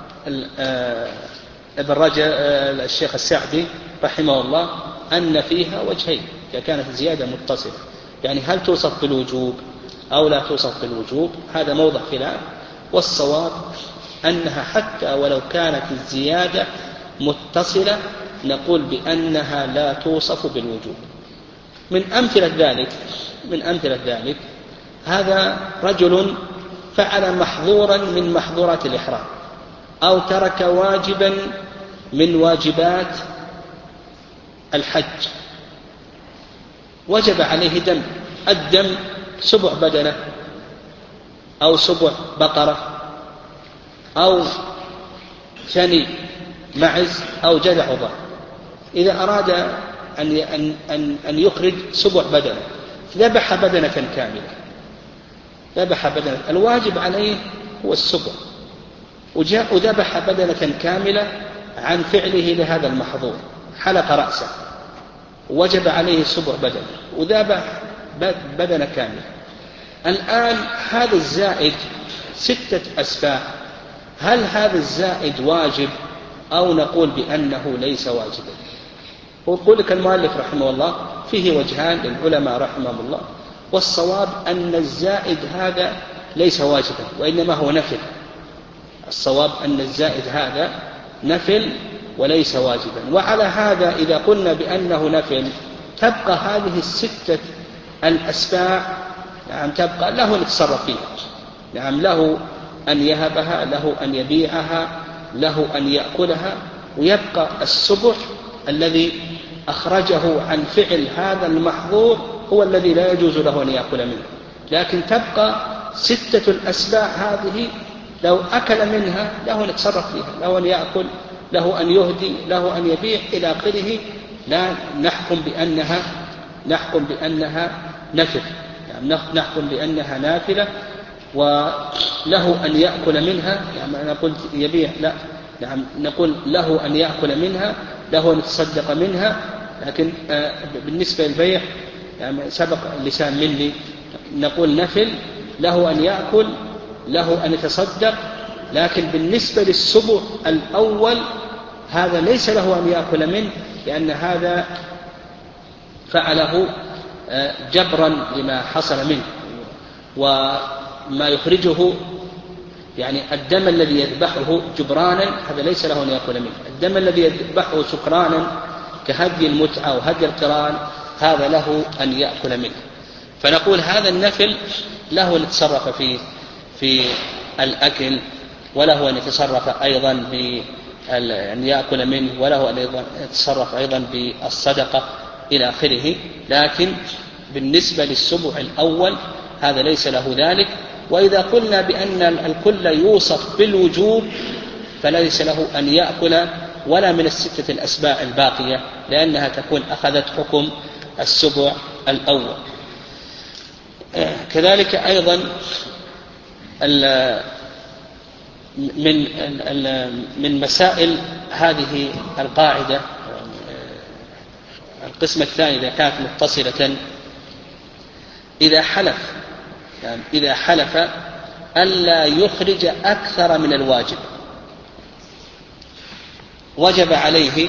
ابن رجب الشيخ السعدي رحمه الله أن فيها وجهين إذا كانت الزيادة متصلة، يعني هل توصف بالوجوب أو لا توصف بالوجوب، هذا موضع خلاف، والصواب أنها حتى ولو كانت الزيادة متصلة نقول بأنها لا توصف بالوجوب. من أمثلة ذلك من أمثلة ذلك هذا رجل فعل محظورا من محظورات الإحرام أو ترك واجبا من واجبات الحج، وجب عليه دم، الدم سبع بدنه أو سبع بقرة أو ثني معز أو جذع ضأن، إذا أراد أن أن أن يخرج سبع بدنة ذبح بدنة كاملة، ذبح بدنة، الواجب عليه هو السبع، وجاء ذبح بدنة كاملة عن فعله لهذا المحظور، حلق رأسه وجب عليه سبع بدنة وذبح بدنة كاملة. الآن هذا الزائد ستة أسباع، هل هذا الزائد واجب أو نقول بأنه ليس واجبا؟ ويقول لك المؤلف رحمه الله فيه وجهان للعلماء رحمهم الله، والصواب أن الزائد هذا ليس واجبا وإنما هو نفل، الصواب أن الزائد هذا نفل وليس واجبا. وعلى هذا إذا قلنا بأنه نفل تبقى هذه الستة الأسباع، نعم تبقى له أن يتصرف فيها، نعم له أن يهبها، له أن يبيعها، له أن يأكلها، ويبقى السبع الذي أخرجه عن فعل هذا المحظور هو الذي لا يجوز له أن يأكل منه، لكن تبقى ستة الأسباع هذه لو أكل منها له أن يتصرف فيها، له أن يأكل، له أن يهدي، له أن يبيع إلى آخره، لا نحكم بأنها نحكم بأنها نفل، يعني نحكم بأنها نافلة وله أن يأكل منها، يعني أنا قلت يبيع لا، نعم نقول له أن يأكل منها، له أن يتصدق منها، لكن بالنسبة للبيع يعني سبق اللسان مني، نقول نفل له أن يأكل، له أن يتصدق، لكن بالنسبة للسبع الأول هذا ليس له أن يأكل منه، لأن هذا فعله جبرا لما حصل منه، وما يخرجه يعني الدم الذي يذبحه جبرانا هذا ليس له أن يأكل منه، الدم الذي يذبحه سكرانا كهدي المتعة وهدي القران هذا له أن يأكل منه. فنقول هذا النفل له أن يتصرف فيه في الأكل، وله أن يتصرف أيضا بأن يأكل منه، وله أن يتصرف أيضا بالصدقة إلى آخره، لكن بالنسبة للسبع الأول هذا ليس له ذلك. وإذا قلنا بأن الكل يوصف بالوجوب فليس له أن يأكل ولا من الستة الأسباع الباقية، لأنها تكون أخذت حكم السبع الأول. كذلك أيضا من من مسائل هذه القاعدة القسم الثاني إذا كانت متصلة، إذا حلف يعني إذا حلف ألا يخرج أكثر من الواجب، وجب عليه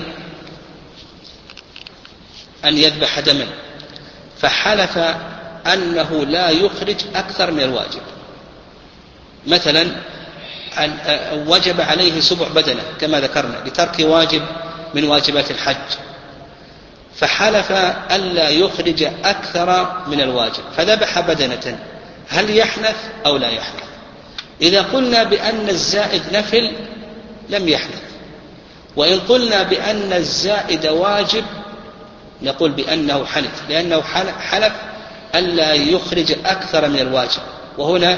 أن يذبح دما، فحلف أنه لا يخرج أكثر من الواجب، مثلا وجب عليه سبع بدنة كما ذكرنا لترك واجب من واجبات الحج، فحلف ألا يخرج أكثر من الواجب فذبح بدنة، هل يحنث أو لا يحنث؟ إذا قلنا بأن الزائد نفل لم يحنث، وإن قلنا بأن الزائد واجب نقول بأنه حنث، لأنه حلف ألا يخرج أكثر من الواجب، وهنا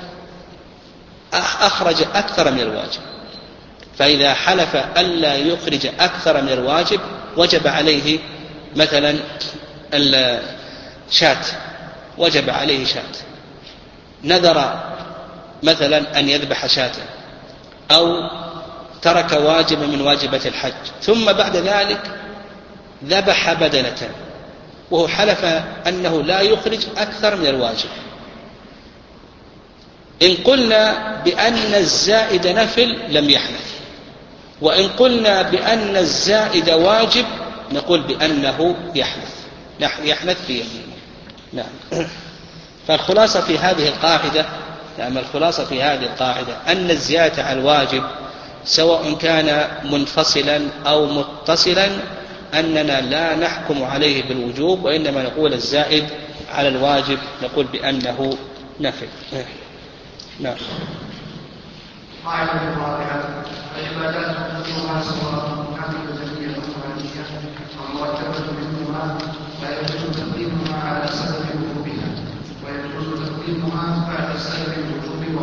أخرج أكثر من الواجب، فإذا حلف ألا يخرج أكثر من الواجب وجب عليه مثلا الشاة، وجب عليه شاة، نذر مثلا أن يذبح شاة، أو ترك واجب من واجبات الحج، ثم بعد ذلك ذبح بدنة وهو حلف أنه لا يخرج أكثر من الواجب. إن قلنا بأن الزائد نفل لم يحنث، وإن قلنا بأن الزائد واجب نقول بأنه يحنث يحنث في يمينه. نعم. فالخلاصة في هذه القاعدة نعم الخلاصة في هذه القاعدة أن الزيادة على الواجب سواء كان منفصلا أو متصلا أننا لا نحكم عليه بالوجوب، وإنما نقول الزائد على الواجب نقول بأنه نفل. نعم. قاعدة رابعة: العبادات كلها سواء كانت بدنية أو مالية أو مرتبة منهما لا يجوز تقديمها على سبب وجوبها، ويجوز تقديمها بعد سبب الوجوب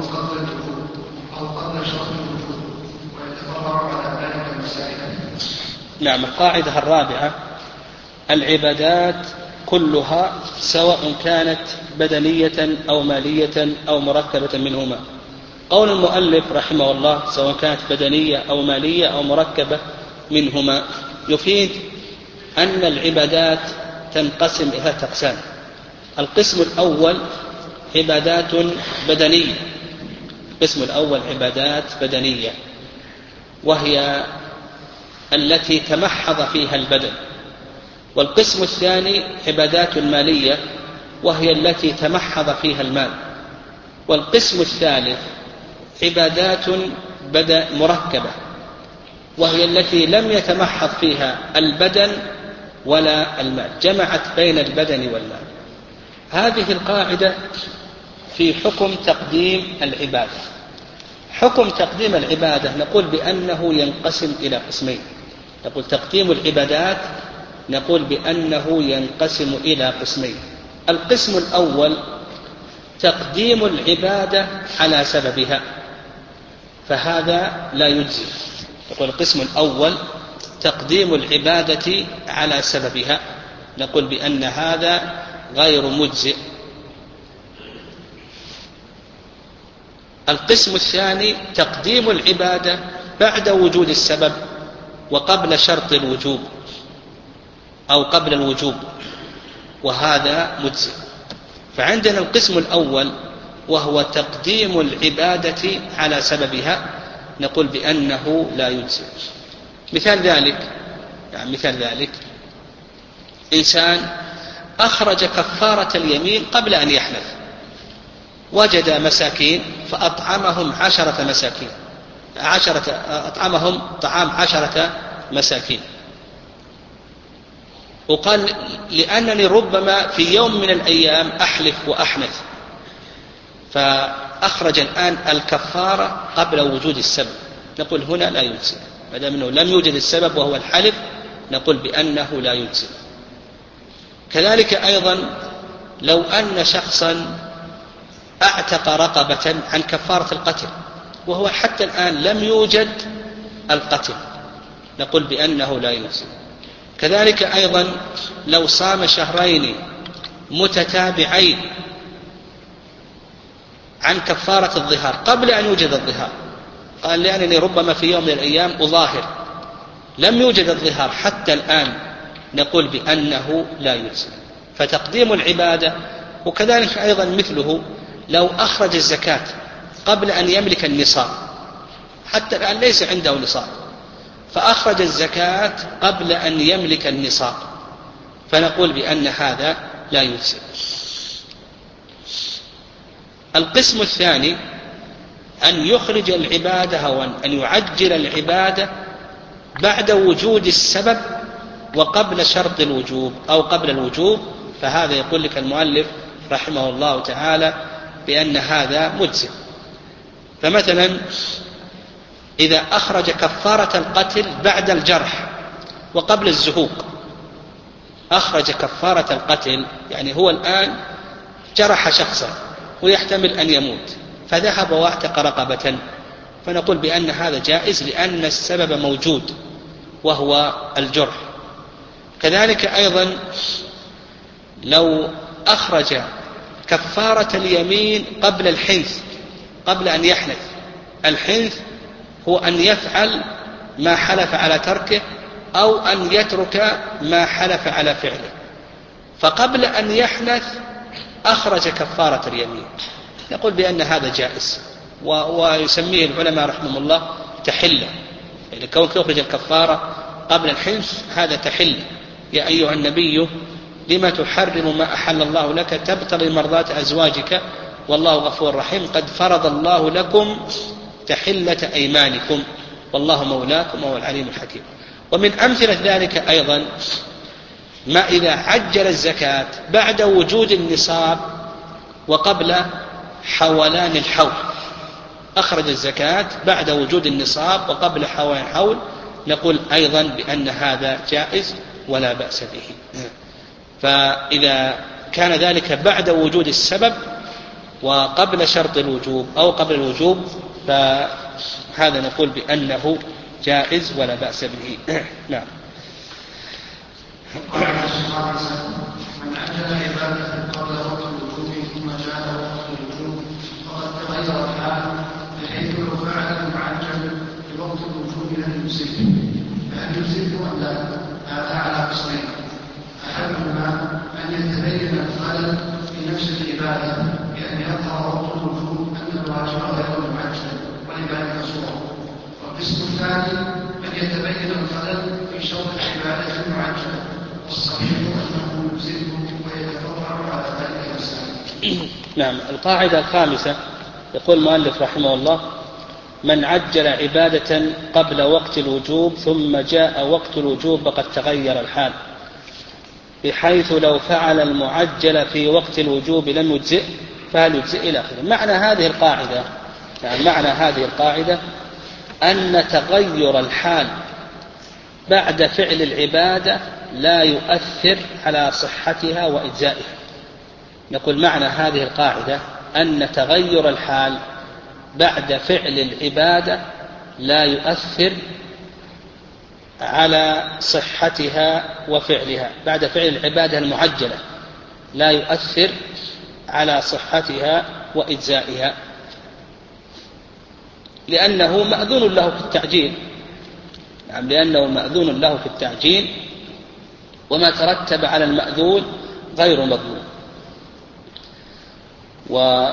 نعم. القاعدة الرابعة: العبادات كلها سواء كانت بدنية أو مالية أو مركبة منهما. قول المؤلف رحمه الله سواء كانت بدنية أو مالية أو مركبة منهما يفيد أن العبادات تنقسم إلى أقسام. القسم الأول عبادات بدنية، القسم الأول عبادات بدنية وهي التي تمحض فيها البدن. والقسم الثاني عبادات مالية وهي التي تمحض فيها المال. والقسم الثالث عبادات مركبة وهي التي لم يتمحض فيها البدن ولا المال، جمعت بين البدن والمال. هذه القاعدة في حكم تقديم العبادة. حكم تقديم العبادة نقول بأنه ينقسم إلى قسمين. نقول تقديم العبادات نقول بأنه ينقسم إلى قسمين. القسم الأول تقديم العبادة على سببها، فهذا لا يجزي. نقول القسم الأول تقديم العبادة على سببها، نقول بأن هذا غير مجزئ. القسم الثاني تقديم العبادة بعد وجود السبب وقبل شرط الوجوب أو قبل الوجوب، وهذا مجزئ. فعندنا القسم الأول وهو تقديم العبادة على سببها، نقول بأنه لا يجزئ. مثال ذلك يعني مثال ذلك إنسان أخرج كفارة اليمين قبل أن يحنث، وجد مساكين فأطعمهم عشرة مساكين عشرة أطعمهم طعام عشرة مساكين، وقال لأنني ربما في يوم من الأيام أحلف وأحنث، فأخرج الآن الكفارة قبل وجود السبب. نقول هنا لا يجزئ، ما دام أنه لم يوجد السبب وهو الحلف نقول بأنه لا يجزئ. كذلك أيضا لو أن شخصا أعتق رقبة عن كفارة القتل وهو حتى الآن لم يوجد القتل، نقول بأنه لا يجزئ. كذلك أيضا لو صام شهرين متتابعين عن كفارة الظهار قبل أن يوجد الظهار، قال لأنني ربما في يوم من الأيام أظاهر، لم يوجد الظهار حتى الآن، نقول بأنه لا يجزئ. فتقديم العبادة. وكذلك أيضا مثله لو أخرج الزكاة قبل أن يملك النصاب، حتى الآن ليس عنده نصاب، فأخرج الزكاة قبل أن يملك النصاب، فنقول بأن هذا لا يجزئ. القسم الثاني أن يخرج العبادة أو أن يعجل العبادة بعد وجود السبب وقبل شرط الوجوب أو قبل الوجوب، فهذا يقول لك المؤلف رحمه الله تعالى بأن هذا مجزئ. فمثلا إذا أخرج كفارة القتل بعد الجرح وقبل الزهوق، أخرج كفارة القتل يعني هو الآن جرح شخصا ويحتمل أن يموت فذهب واعتق رقبة، فنقول بأن هذا جائز لأن السبب موجود وهو الجرح. كذلك أيضا لو أخرج كفارة اليمين قبل الحنث، قبل أن يحنث. الحنث هو أن يفعل ما حلف على تركه أو أن يترك ما حلف على فعله، فقبل أن يحنث أخرج كفارة اليمين، نقول بأن هذا جائز، ويسميه العلماء رحمهم الله تحلة، يعني كون يخرج الكفارة قبل الحنث هذا تحلة. يا أيها النبي لما تحرم ما أحل الله لك تبتغي مرضات أزواجك والله غفور رحيم قد فرض الله لكم تحلة أيمانكم والله مولاكم وهو العليم الحكيم. ومن أمثلة ذلك أيضا ما إذا عجل الزكاة بعد وجود النصاب وقبل حولان الحول، أخرج الزكاة بعد وجود النصاب وقبل حولان الحول، نقول أيضا بأن هذا جائز ولا بأس به. فإذا كان ذلك بعد وجود السبب وقبل شرط الوجوب أو قبل الوجوب فهذا نقول بأنه جائز ولا بأس به. نعم. القاعدة الخامسة: من عجل عبادة قبل وقت الوجوب ثم جاء وقت الوجوب فقد تغير الحال، بحيث لو فعل المعجل في وقت الوجوب لم يجزئه، فهل يجزئه أم لا؟ هذا على قسمين: أحدهما أن يتبين الخلل في نفس العبادة بأن يظهر وقت الوجوب أن الواجب غير المعجل ولذلك صوره، والقسم الثاني أن يتبين الخلل في شرط العبادة المعجلة، والصحيح أنه يجزئه ويتفرع على ذلك مسائل. نعم. القاعدة الخامسة يقول المؤلف رحمه الله: من عجل عبادة قبل وقت الوجوب ثم جاء وقت الوجوب فقد تغير الحال، بحيث لو فعل المعجل في وقت الوجوب لم يجزئ فهل يجزئ إلى آخره. معنى هذه القاعدة يعني معنى هذه القاعدة أن تغير الحال بعد فعل العبادة لا يؤثر على صحتها وإجزائها. نقول معنى هذه القاعدة أن تغير الحال بعد فعل العبادة لا يؤثر على صحتها وفعلها، بعد فعل العبادة المعجلة لا يؤثر على صحتها وإجزائها، لأنه مأذون له في التعجيل. يعني لأنه مأذون له في التعجيل، وما ترتب على المأذون غير مضمون. و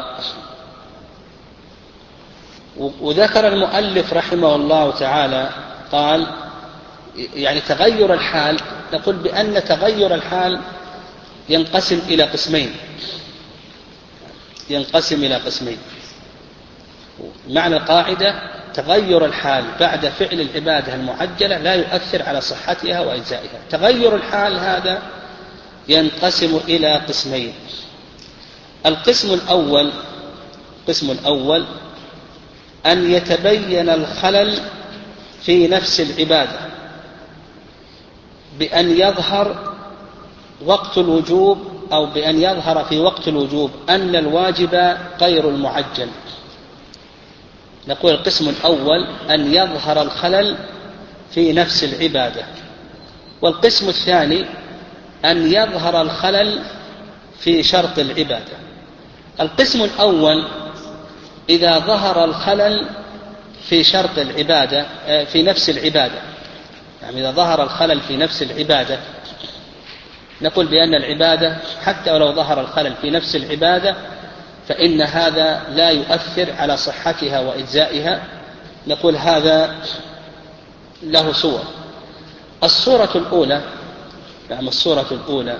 وذكر المؤلف رحمه الله تعالى قال يعني تغير الحال، نقول بأن تغير الحال ينقسم إلى قسمين ينقسم إلى قسمين معنى القاعدة: تغير الحال بعد فعل العبادة المعجلة لا يؤثر على صحتها وإجزائها. تغير الحال هذا ينقسم إلى قسمين. القسم الأول القسم الأول أن يتبين الخلل في نفس العبادة بأن يظهر وقت الوجوب أو بأن يظهر في وقت الوجوب أن الواجب غير المعجل. نقول القسم الأول أن يظهر الخلل في نفس العبادة، والقسم الثاني أن يظهر الخلل في شرط العبادة. القسم الأول إذا ظهر الخلل في شرط العبادة في نفس العبادة، يعني إذا ظهر الخلل في نفس العبادة نقول بأن العبادة حتى ولو ظهر الخلل في نفس العبادة فإن هذا لا يؤثر على صحتها وإجزائها. نقول هذا له صور. الصورة الأولى يعني الصورة الأولى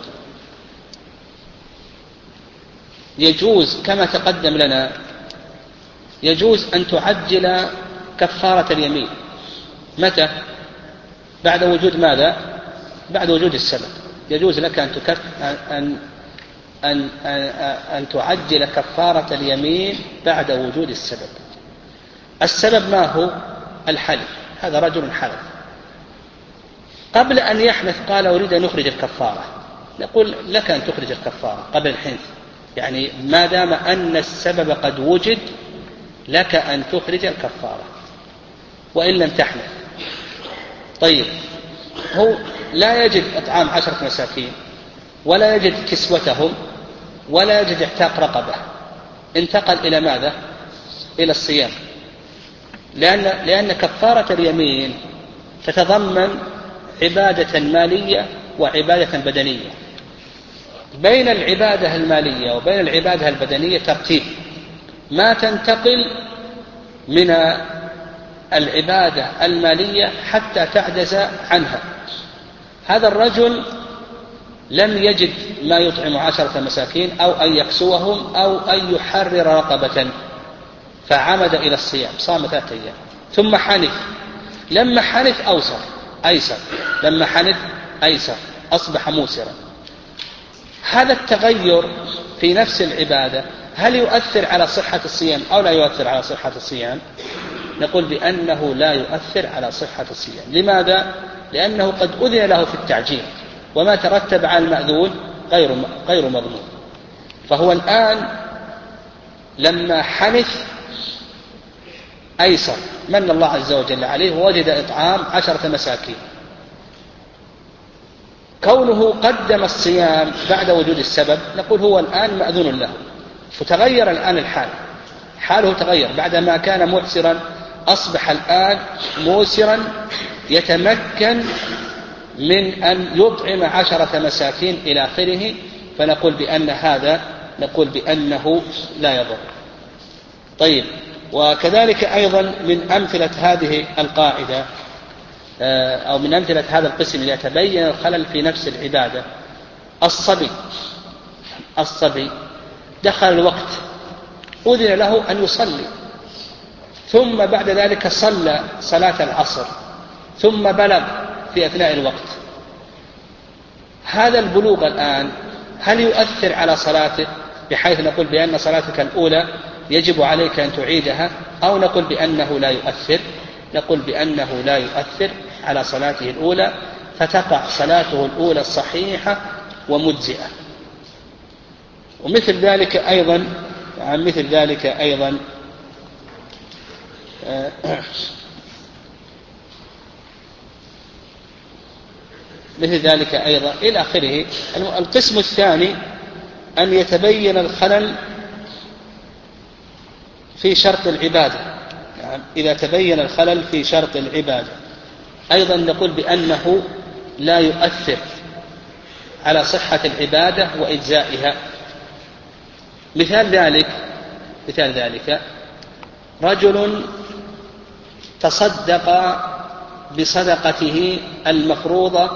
يجوز كما تقدم لنا يجوز أن تعجل كفارة اليمين. متى؟ بعد وجود ماذا؟ بعد وجود السبب. يجوز لك أن تكف أن أن أن, أن تعجل كفارة اليمين بعد وجود السبب. السبب ما هو؟ الحلف. هذا رجل حلف قبل أن يحنث قال أريد أن أخرج الكفارة، نقول لك أن تخرج الكفارة قبل الحنث، يعني ما دام أن السبب قد وجد لك أن تخرج الكفارة وإن لم تحنث. طيب هو لا يجد إطعام عشرة مساكين ولا يجد كسوتهم ولا يجد اعتاق رقبة، انتقل إلى ماذا؟ إلى الصيام، لأن, لأن كفارة اليمين تتضمن عبادة مالية وعبادة بدنية. بين العبادة المالية وبين العبادة البدنية ترتيب، ما تنتقل من العبادة المالية حتى تعجز عنها. هذا الرجل لم يجد ما يطعم عشرة مساكين أو أن يكسوهم أو أن يحرر رقبة، فعمد إلى الصيام، صام ثلاثة أيام ثم حنث. لما حنث أوسر أيسر لما حنث أيسر أصبح موسرا. هذا التغير في نفس العبادة هل يؤثر على صحة الصيام أو لا يؤثر على صحة الصيام؟ نقول بأنه لا يؤثر على صحة الصيام. لماذا؟ لأنه قد أذن له في التعجيل، وما ترتب على المأذون غير غير مضمون. فهو الآن لما حنث أيسر من الله عز وجل عليه ووجد إطعام عشرة مساكين، كونه قدم الصيام بعد وجود السبب نقول هو الآن مأذون له، فتغير الآن الحال، حاله تغير بعدما كان معسرا أصبح الآن موسرا يتمكن من أن يطعم عشرة مساكين إلى آخره، فنقول بأن هذا نقول بأنه لا يضر. طيب، وكذلك أيضا من أمثلة هذه القاعدة أو من أمثلة هذا القسم اللي يتبين الخلل في نفس العبادة الصبي الصبي دخل الوقت أذن له أن يصلي، ثم بعد ذلك صلى صلاة العصر ثم بلغ في أثناء الوقت، هذا البلوغ الآن هل يؤثر على صلاته بحيث نقول بأن صلاتك الأولى يجب عليك أن تعيدها، أو نقول بأنه لا يؤثر؟ نقول بأنه لا يؤثر على صلاته الأولى، فتقع صلاته الأولى الصحيحة ومجزئة. ومثل ذلك أيضا عن مثل ذلك أيضا مثل ذلك أيضا إلى آخره. القسم الثاني أن يتبين الخلل في شرط العبادة، يعني إذا تبين الخلل في شرط العبادة أيضا نقول بأنه لا يؤثر على صحة العبادة وإجزائها. مثال ذلك مثال ذلك رجل تصدق بصدقته المفروضة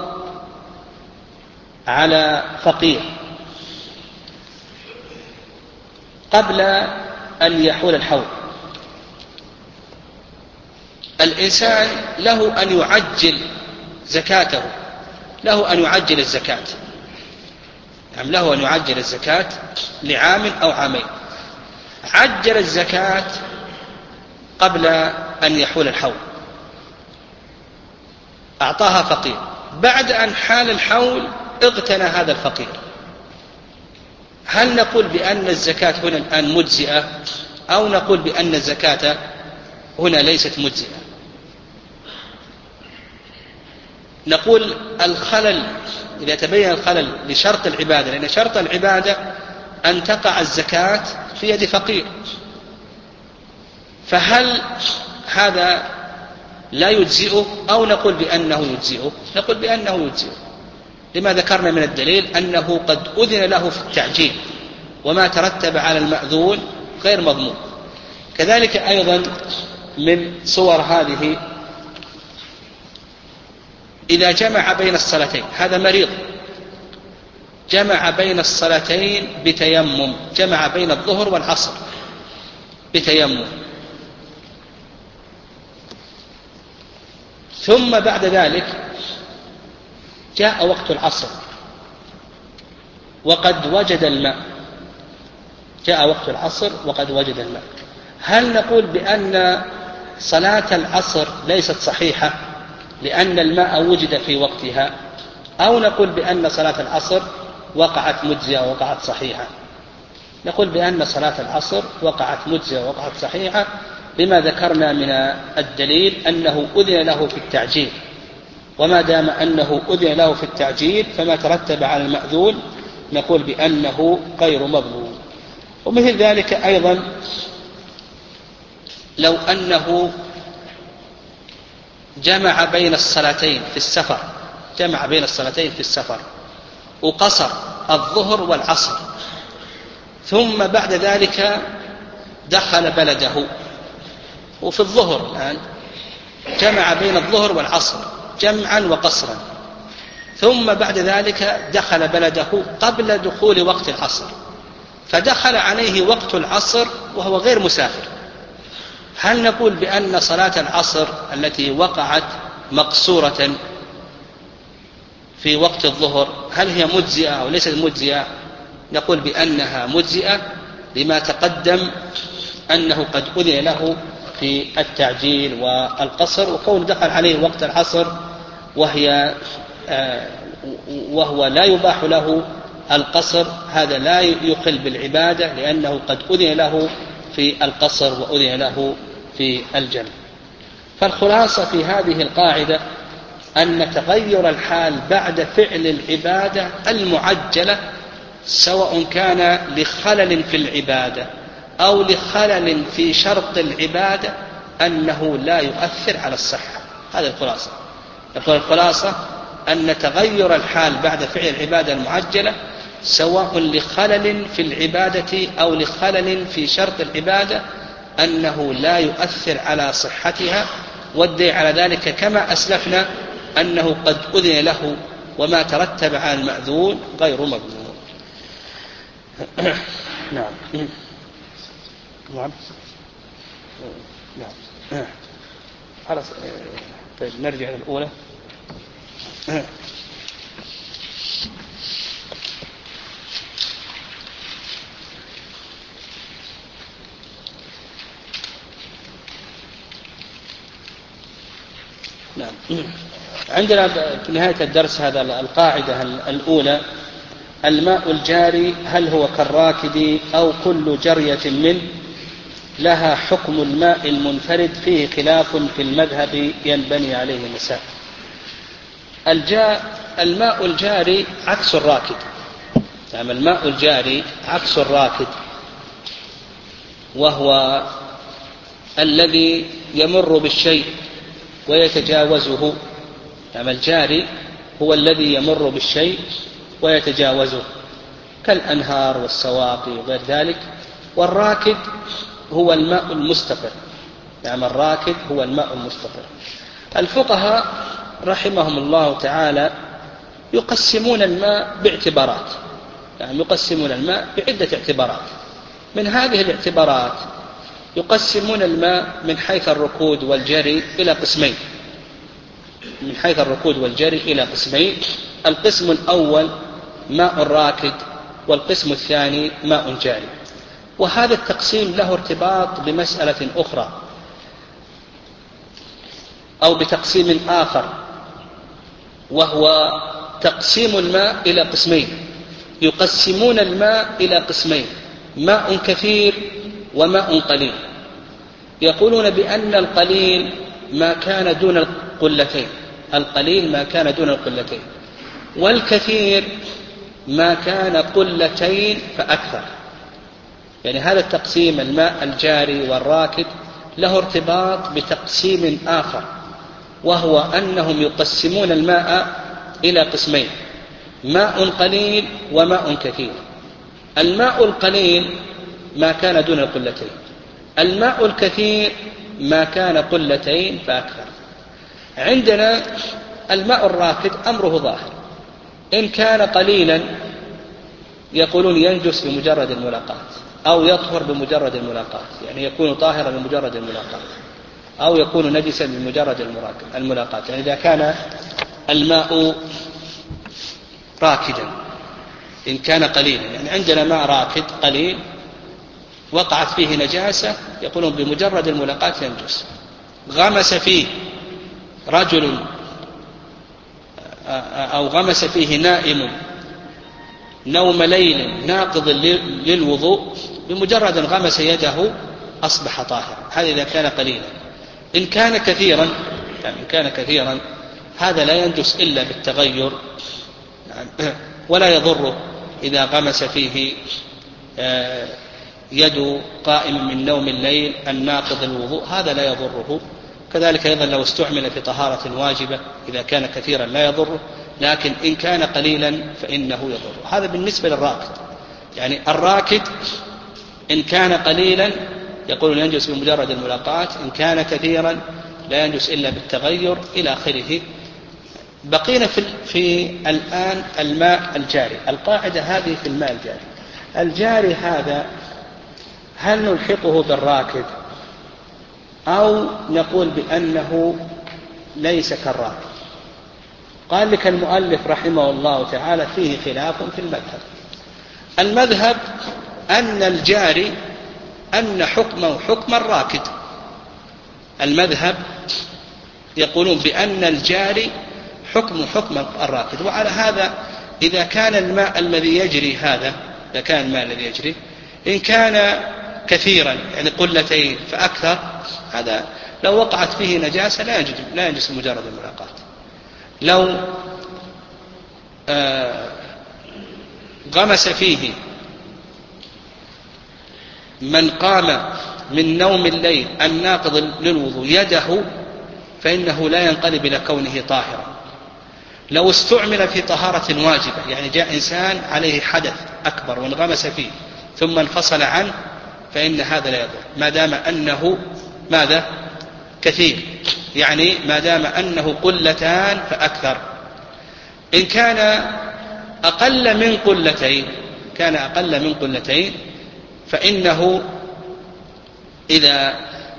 على فقير قبل أن يحول الحول. الإنسان له أن يعجل زكاته، له أن يعجل الزكاة، يعني له أن يعجل الزكاة لعام أو عامين. عجل الزكاة قبل أن يحول الحول، أعطاها فقير، بعد أن حال الحول اغتنى هذا الفقير، هل نقول بأن الزكاة هنا الآن مجزئة أو نقول بأن الزكاة هنا ليست مجزئة؟ نقول الخلل إذا تبين الخلل لشرط العبادة، لأن شرط العبادة أن تقع الزكاة في يد فقير، فهل هذا لا يجزئه أو نقول بأنه يجزئه؟ نقول بأنه يجزئه، لما ذكرنا من الدليل أنه قد أذن له في التعجيل، وما ترتب على المأذون غير مضمون. كذلك أيضا من صور هذه إذا جمع بين الصلاتين، هذا مريض جمع بين الصلاتين بتيمم، جمع بين الظهر والعصر بتيمم، ثم بعد ذلك جاء وقت العصر وقد وجد الماء، جاء وقت العصر وقد وجد الماء، هل نقول بأن صلاة العصر ليست صحيحة لأن الماء وجد في وقتها، أو نقول بأن صلاة العصر وقعت مجزية ووقعت صحيحة؟ نقول بأن صلاة العصر وقعت مجزية ووقعت صحيحة بما ذكرنا من الدليل أنه أذن له في التعجيل، وما دام أنه أذن له في التعجيل فما ترتب على المأذون نقول بأنه غير مضمون. ومثل ذلك أيضا لو أنه جمع بين الصلاتين في السفر، جمع بين الصلاتين في السفر وقصر الظهر والعصر، ثم بعد ذلك دخل بلده، وفي الظهر الآن جمع بين الظهر والعصر جمعا وقصرا، ثم بعد ذلك دخل بلده قبل دخول وقت العصر، فدخل عليه وقت العصر وهو غير مسافر، هل نقول بأن صلاة العصر التي وقعت مقصورة في وقت الظهر هل هي مجزئة أو ليست مجزئة؟ نقول بأنها مجزئة لما تقدم أنه قد أذن له في التعجيل والقصر، وكون دخل عليه وقت العصر وهي آه وهو لا يباح له القصر، هذا لا يخل بالعبادة لأنه قد أذن له في القصر وأذن له في الجمع. فالخلاصة في هذه القاعدة أن تغير الحال بعد فعل العبادة المعجلة سواء كان لخلل في العبادة أو لخلل في شرط العبادة أنه لا يؤثر على الصحة. هذا الخلاصة. يقول الخلاصة أن تغير الحال بعد فعل العبادة المعجلة سواء لخلل في العبادة أو لخلل في شرط العبادة أنه لا يؤثر على صحتها، والدليل على ذلك كما أسلفنا أنه قد أذن له وما ترتب على المأذون غير ممنوع. نعم نعم نعم خلاص. طيب نرجع للأولى. نعم. عندنا في نهاية الدرس هذا القاعدة الأولى: الماء الجاري هل هو كالراكد أو كل جرية منه؟ لها حكم الماء المنفرد، فيه خلاف في المذهب ينبني عليه مسائل. الجاء الماء الجاري عكس الراكد. يعني الماء الجاري عكس الراكد، وهو الذي يمر بالشيء ويتجاوزه. يعني الجاري هو الذي يمر بالشيء ويتجاوزه كالأنهار والسواقي وغير ذلك. والراكد هو الماء المستقر. يعني الراكد هو الماء المستقر. الفقهاء رحمهم الله تعالى يقسمون الماء باعتبارات. يعني يقسمون الماء بعدة اعتبارات. من هذه الاعتبارات يقسمون الماء من حيث الركود والجري إلى قسمين. من حيث الركود والجري إلى قسمين: القسم الأول ماء راكد، والقسم الثاني ماء جاري. وهذا التقسيم له ارتباط بمسألة أخرى أو بتقسيم آخر، وهو تقسيم الماء إلى قسمين. يقسمون الماء إلى قسمين: ماء كثير وماء قليل. يقولون بأن القليل ما كان دون القلتين، القليل ما كان دون القلتين، والكثير ما كان قلتين فأكثر. يعني هذا التقسيم الماء الجاري والراكد له ارتباط بتقسيم آخر، وهو أنهم يقسمون الماء إلى قسمين: ماء قليل وماء كثير. الماء القليل ما كان دون القلتين، الماء الكثير ما كان قلتين فأكثر. عندنا الماء الراكد أمره ظاهر: إن كان قليلا يقولون ينجس بمجرد الملاقاة، أو يطهر بمجرد الملاقاة، يعني يكون طاهرا بمجرد الملاقاة، أو يكون نجسا بمجرد الملاقاة. يعني إذا كان الماء راكدا، إن كان قليلا، يعني عندنا ماء راكد قليل وقعت فيه نجاسة، يقولون بمجرد الملاقاة ينجس. غمس فيه رجل أو غمس فيه نائم نوم ليل ناقض للوضوء، بمجرد أن غمس يده أصبح طاهرا. هذا إذا كان قليلا. إن كان كثيرا، يعني إن كان كثيرا هذا لا ينجس إلا بالتغير، ولا يضره إذا غمس فيه يد قائم من نوم الليل الناقض الوضوء، هذا لا يضره. كذلك أيضا لو استعمل في طهارة واجبة إذا كان كثيرا لا يضره، لكن إن كان قليلا فإنه يضره. هذا بالنسبة للراكد. يعني الراكد إن كان قليلا يقولون ينجس بمجرد الملاقاة، إن كان كثيرا لا ينجس إلا بالتغير إلى آخره. بقينا في, في الآن الماء الجاري. القاعدة هذه في الماء الجاري. الجاري هذا هل نلحقه بالراكد أو نقول بأنه ليس كالراكد؟ قال لك المؤلف رحمه الله تعالى فيه خلاف في المذهب. المذهب أن الجاري أن حكمه حكم الراكد. المذهب يقولون بأن الجاري حكم حكم الراكد. وعلى هذا إذا كان الماء الذي يجري هذا، إذا كان الماء الذي يجري إن كان كثيرا يعني قلتين فأكثر، هذا لو وقعت فيه نجاسة لا ينجس لا ينجس مجرد الملاقاة. لو آه غمس فيه من قام من نوم الليل الناقض للوضوء يده فإنه لا ينقلب إلى كونه طاهرا. لو استعمل في طهارة واجبة، يعني جاء إنسان عليه حدث أكبر وانغمس فيه ثم انفصل عنه، فإن هذا لا يضر ما دام أنه ماذا؟ كثير، يعني ما دام أنه قلتان فأكثر. إن كان أقل من قلتين كان أقل من قلتين فإنه إذا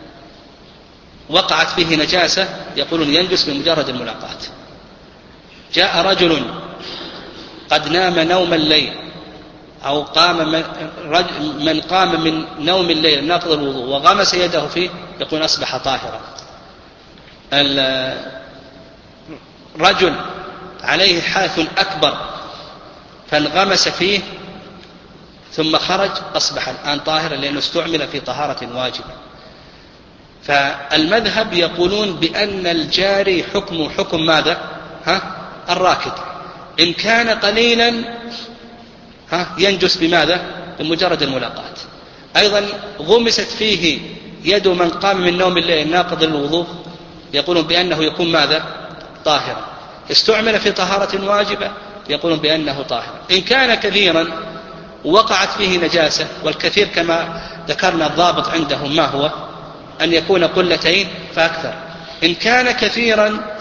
وقعت فيه نجاسة يقولون ينجس بمجرد الملاقاة. جاء رجل قد نام نوم الليل أو قام من, من قام من نوم الليل ناقض الوضوء وغمس يده فيه يقول أصبح طاهرا. الرجل عليه حدث أكبر فانغمس فيه ثم خرج أصبح الآن طاهرا لأنه استعمل في طهارة واجبة. فالمذهب يقولون بأن الجاري حكم حكم ماذا؟ ها؟ الراكد. إن كان قليلا ها ينجس بماذا؟ بمجرد الملاقاة. أيضا غمست فيه يد من قام من نوم الليل ناقض الوضوء يقولون بأنه يكون ماذا؟ طاهرا. استعمل في طهارة واجبة يقولون بأنه طاهر. إن كان كثيرا وقعت فيه نجاسة، والكثير كما ذكرنا الضابط عندهم ما هو؟ أن يكون قلتين فأكثر. إن كان كثيرا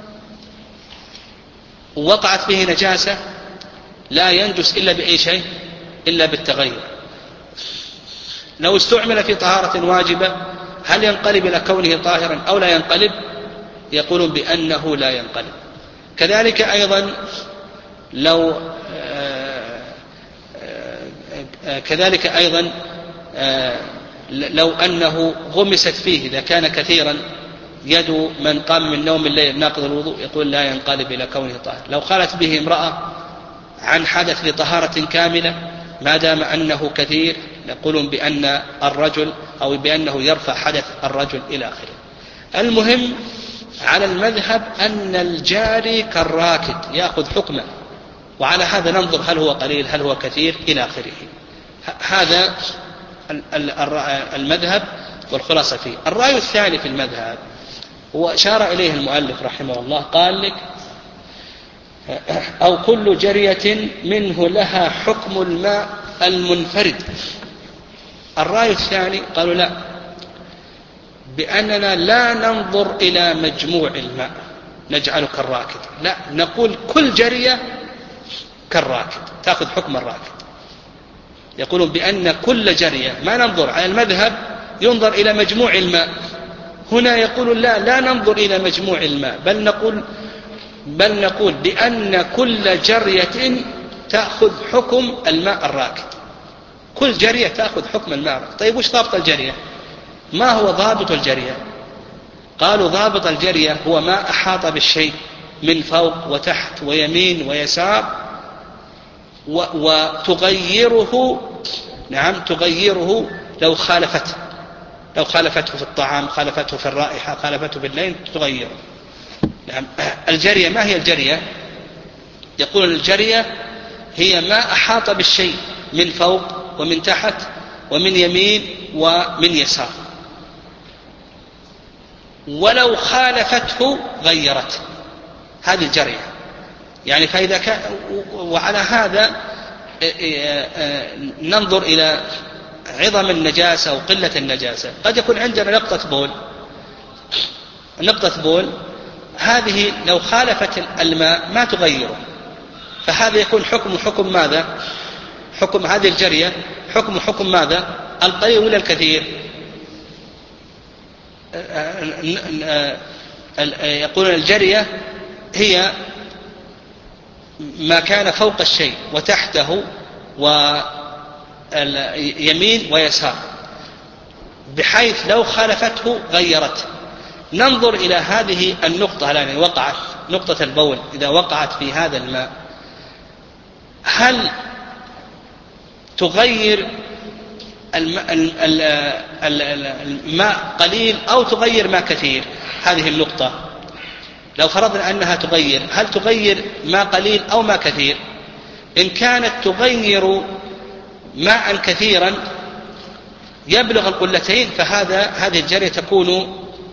وقعت فيه نجاسة لا ينجس إلا بأي شيء؟ إلا بالتغير. لو استعمل في طهارة واجبة هل ينقلب إلى كونه طاهرا أو لا ينقلب؟ يقولون بأنه لا ينقلب. كذلك أيضا لو كذلك أيضا لو أنه غمست فيه إذا كان كثيرا يد من قام من نوم الليل ناقض الوضوء يقول لا ينقلب إلى كونه طاهر. لو خالت به امرأة عن حدث لطهارة كاملة ما دام أنه كثير يقولون بأن الرجل أو بأنه يرفع حدث الرجل إلى آخره. المهم على المذهب أن الجاري كالراكد يأخذ حكمه، وعلى هذا ننظر هل هو قليل هل هو كثير إلى آخره. هذا المذهب والخلاصة فيه. الرأي الثاني في المذهب هو أشار إليه المؤلف رحمه الله، قال لك أو كل جرية منه لها حكم الماء المنفرد. الرأي الثاني قالوا لا، بأننا لا ننظر إلى مجموع الماء نجعله كالراكد، لا نقول كل جرية كالراكد تأخذ حكم الراكد. يقولون بأن كل جرية ما ننظر على المذهب ينظر إلى مجموع الماء، هنا يقول لا لا ننظر إلى مجموع الماء بل نقول بل نقول بأن كل جرية تأخذ حكم الماء الراكد. كل جرية تأخذ حكم الماء الراكد. طيب وش ضابط الجرية؟ ما هو ضابط الجرية؟ قالوا ضابط الجرية هو ما أحاط بالشيء من فوق وتحت ويمين ويسار وتغيره، نعم تغيره لو خالفته لو خالفته في الطعام، خالفته في الرائحة، خالفته في الليل تغيره. نعم. الجرية ما هي الجرية؟ يقول الجرية هي ما أحاط بالشيء من فوق ومن تحت ومن يمين ومن يسار، ولو خالفته غيرته، هذه الجرية. يعني فإذا كان، وعلى هذا ننظر إلى عظم النجاسة وقلة النجاسة. قد يكون عندنا نقطة بول نقطة بول هذه لو خالفت الماء ما تغيره، فهذا يكون حكم حكم ماذا؟ حكم هذه الجرية حكم حكم ماذا؟ القليل ولا الكثير؟ يقولون الجرية هي ما كان فوق الشيء وتحته ويمين ويسار، بحيث لو خالفته غيرته. ننظر إلى هذه النقطة الآن وقعت نقطة البول، إذا وقعت في هذا الماء هل تغير الماء قليل أو تغير ماء كثير؟ هذه النقطة لو فرضنا أنها تغير، هل تغير ماء قليل أو ماء كثير؟ إن كانت تغير ماء كثيرا يبلغ القلتين فهذا هذه الجرية تكون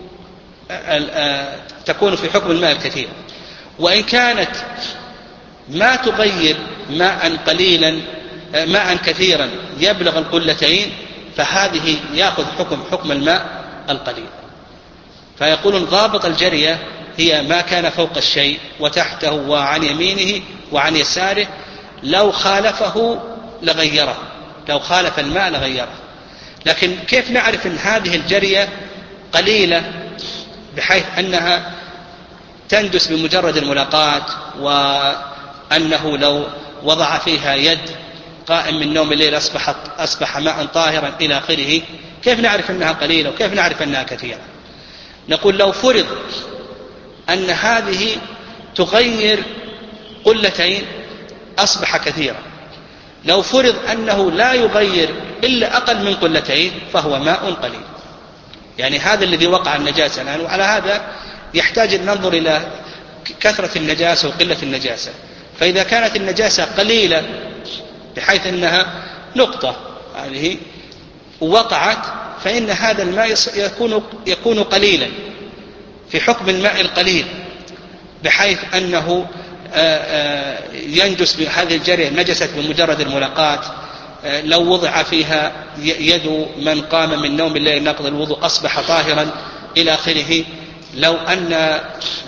تكون في حكم الماء الكثير. وإن كانت ما تغير ماء قليلا ماء كثيرا يبلغ القلتين فهذه يأخذ حكم حكم الماء القليل. فيقولون ضابط الجرية هي ما كان فوق الشيء وتحته وعن يمينه وعن يساره، لو خالفه لغيره، لو خالف الماء لغيره. لكن كيف نعرف أن هذه الجرية قليلة بحيث أنها تندس بمجرد الملاقاة، وأنه لو وضع فيها يد قائم من نوم الليل أصبحت أصبح ماء طاهرا إلى آخره؟ كيف نعرف أنها قليلة وكيف نعرف أنها كثيرة؟ نقول لو فرض أن هذه تغير قلتين أصبح كثيرا، لو فرض أنه لا يغير إلا أقل من قلتين فهو ماء قليل. يعني هذا الذي وقع النجاسة الآن، وعلى هذا يحتاج أن ننظر إلى كثرة النجاسة وقلة النجاسة. فإذا كانت النجاسة قليلة بحيث أنها نقطة هذه وقعت، فإن هذا الماء يكون يكون قليلا في حكم الماء القليل، بحيث أنه ينجس بهذه الجرية نجست بمجرد الملاقاة. لو وضع فيها يد من قام من نوم الليل نقض الوضوء أصبح طاهرا إلى آخره. لو أن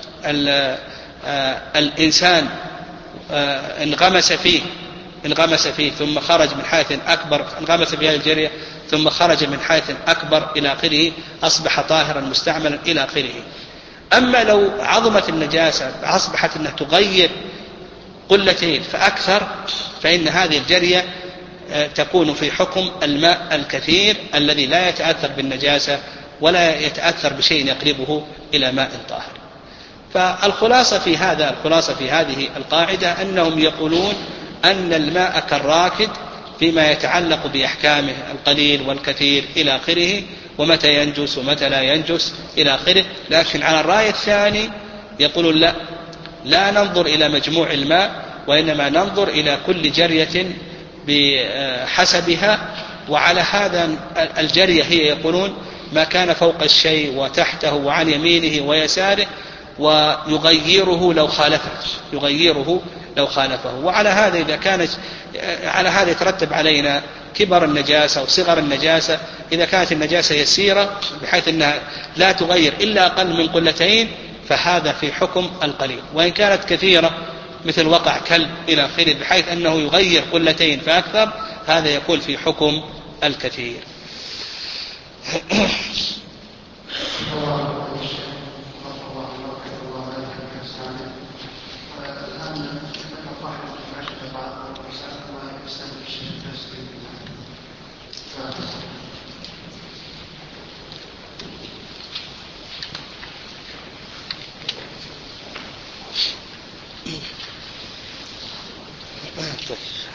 الإنسان انغمس فيه انغمس فيه ثم خرج من حيث أكبر، انغمس في هذه الجرية ثم خرج من حيث أكبر إلى آخره أصبح طاهرا مستعملا إلى آخره. أما لو عظمت النجاسة أصبحت أنها تغير قلتين فأكثر، فإن هذه الجرية تكون في حكم الماء الكثير الذي لا يتأثر بالنجاسة ولا يتأثر بشيء يقربه إلى ماء طاهر. فالخلاصة في هذا الخلاصة في هذه القاعدة أنهم يقولون أن الماء كالراكد فيما يتعلق بأحكامه القليل والكثير إلى آخره، ومتى ينجس ومتى لا ينجس إلى آخره. لكن على الرأي الثاني يقولون لا لا ننظر إلى مجموع الماء، وإنما ننظر إلى كل جرية بحسبها. وعلى هذا الجرية هي يقولون ما كان فوق الشيء وتحته وعن يمينه ويساره، ويغيره لو خالفه يغيره لو خالفه. وعلى هذا إذا كانت على هذا يترتب علينا كبر النجاسة وصغر النجاسة. إذا كانت النجاسة يسيرة بحيث أنها لا تغير إلا أقل من قلتين فهذا في حكم القليل، وإن كانت كثيرة مثل وقع كلب إلى آخره بحيث أنه يغير قلتين فأكثر هذا يكون في حكم الكثير. طيب.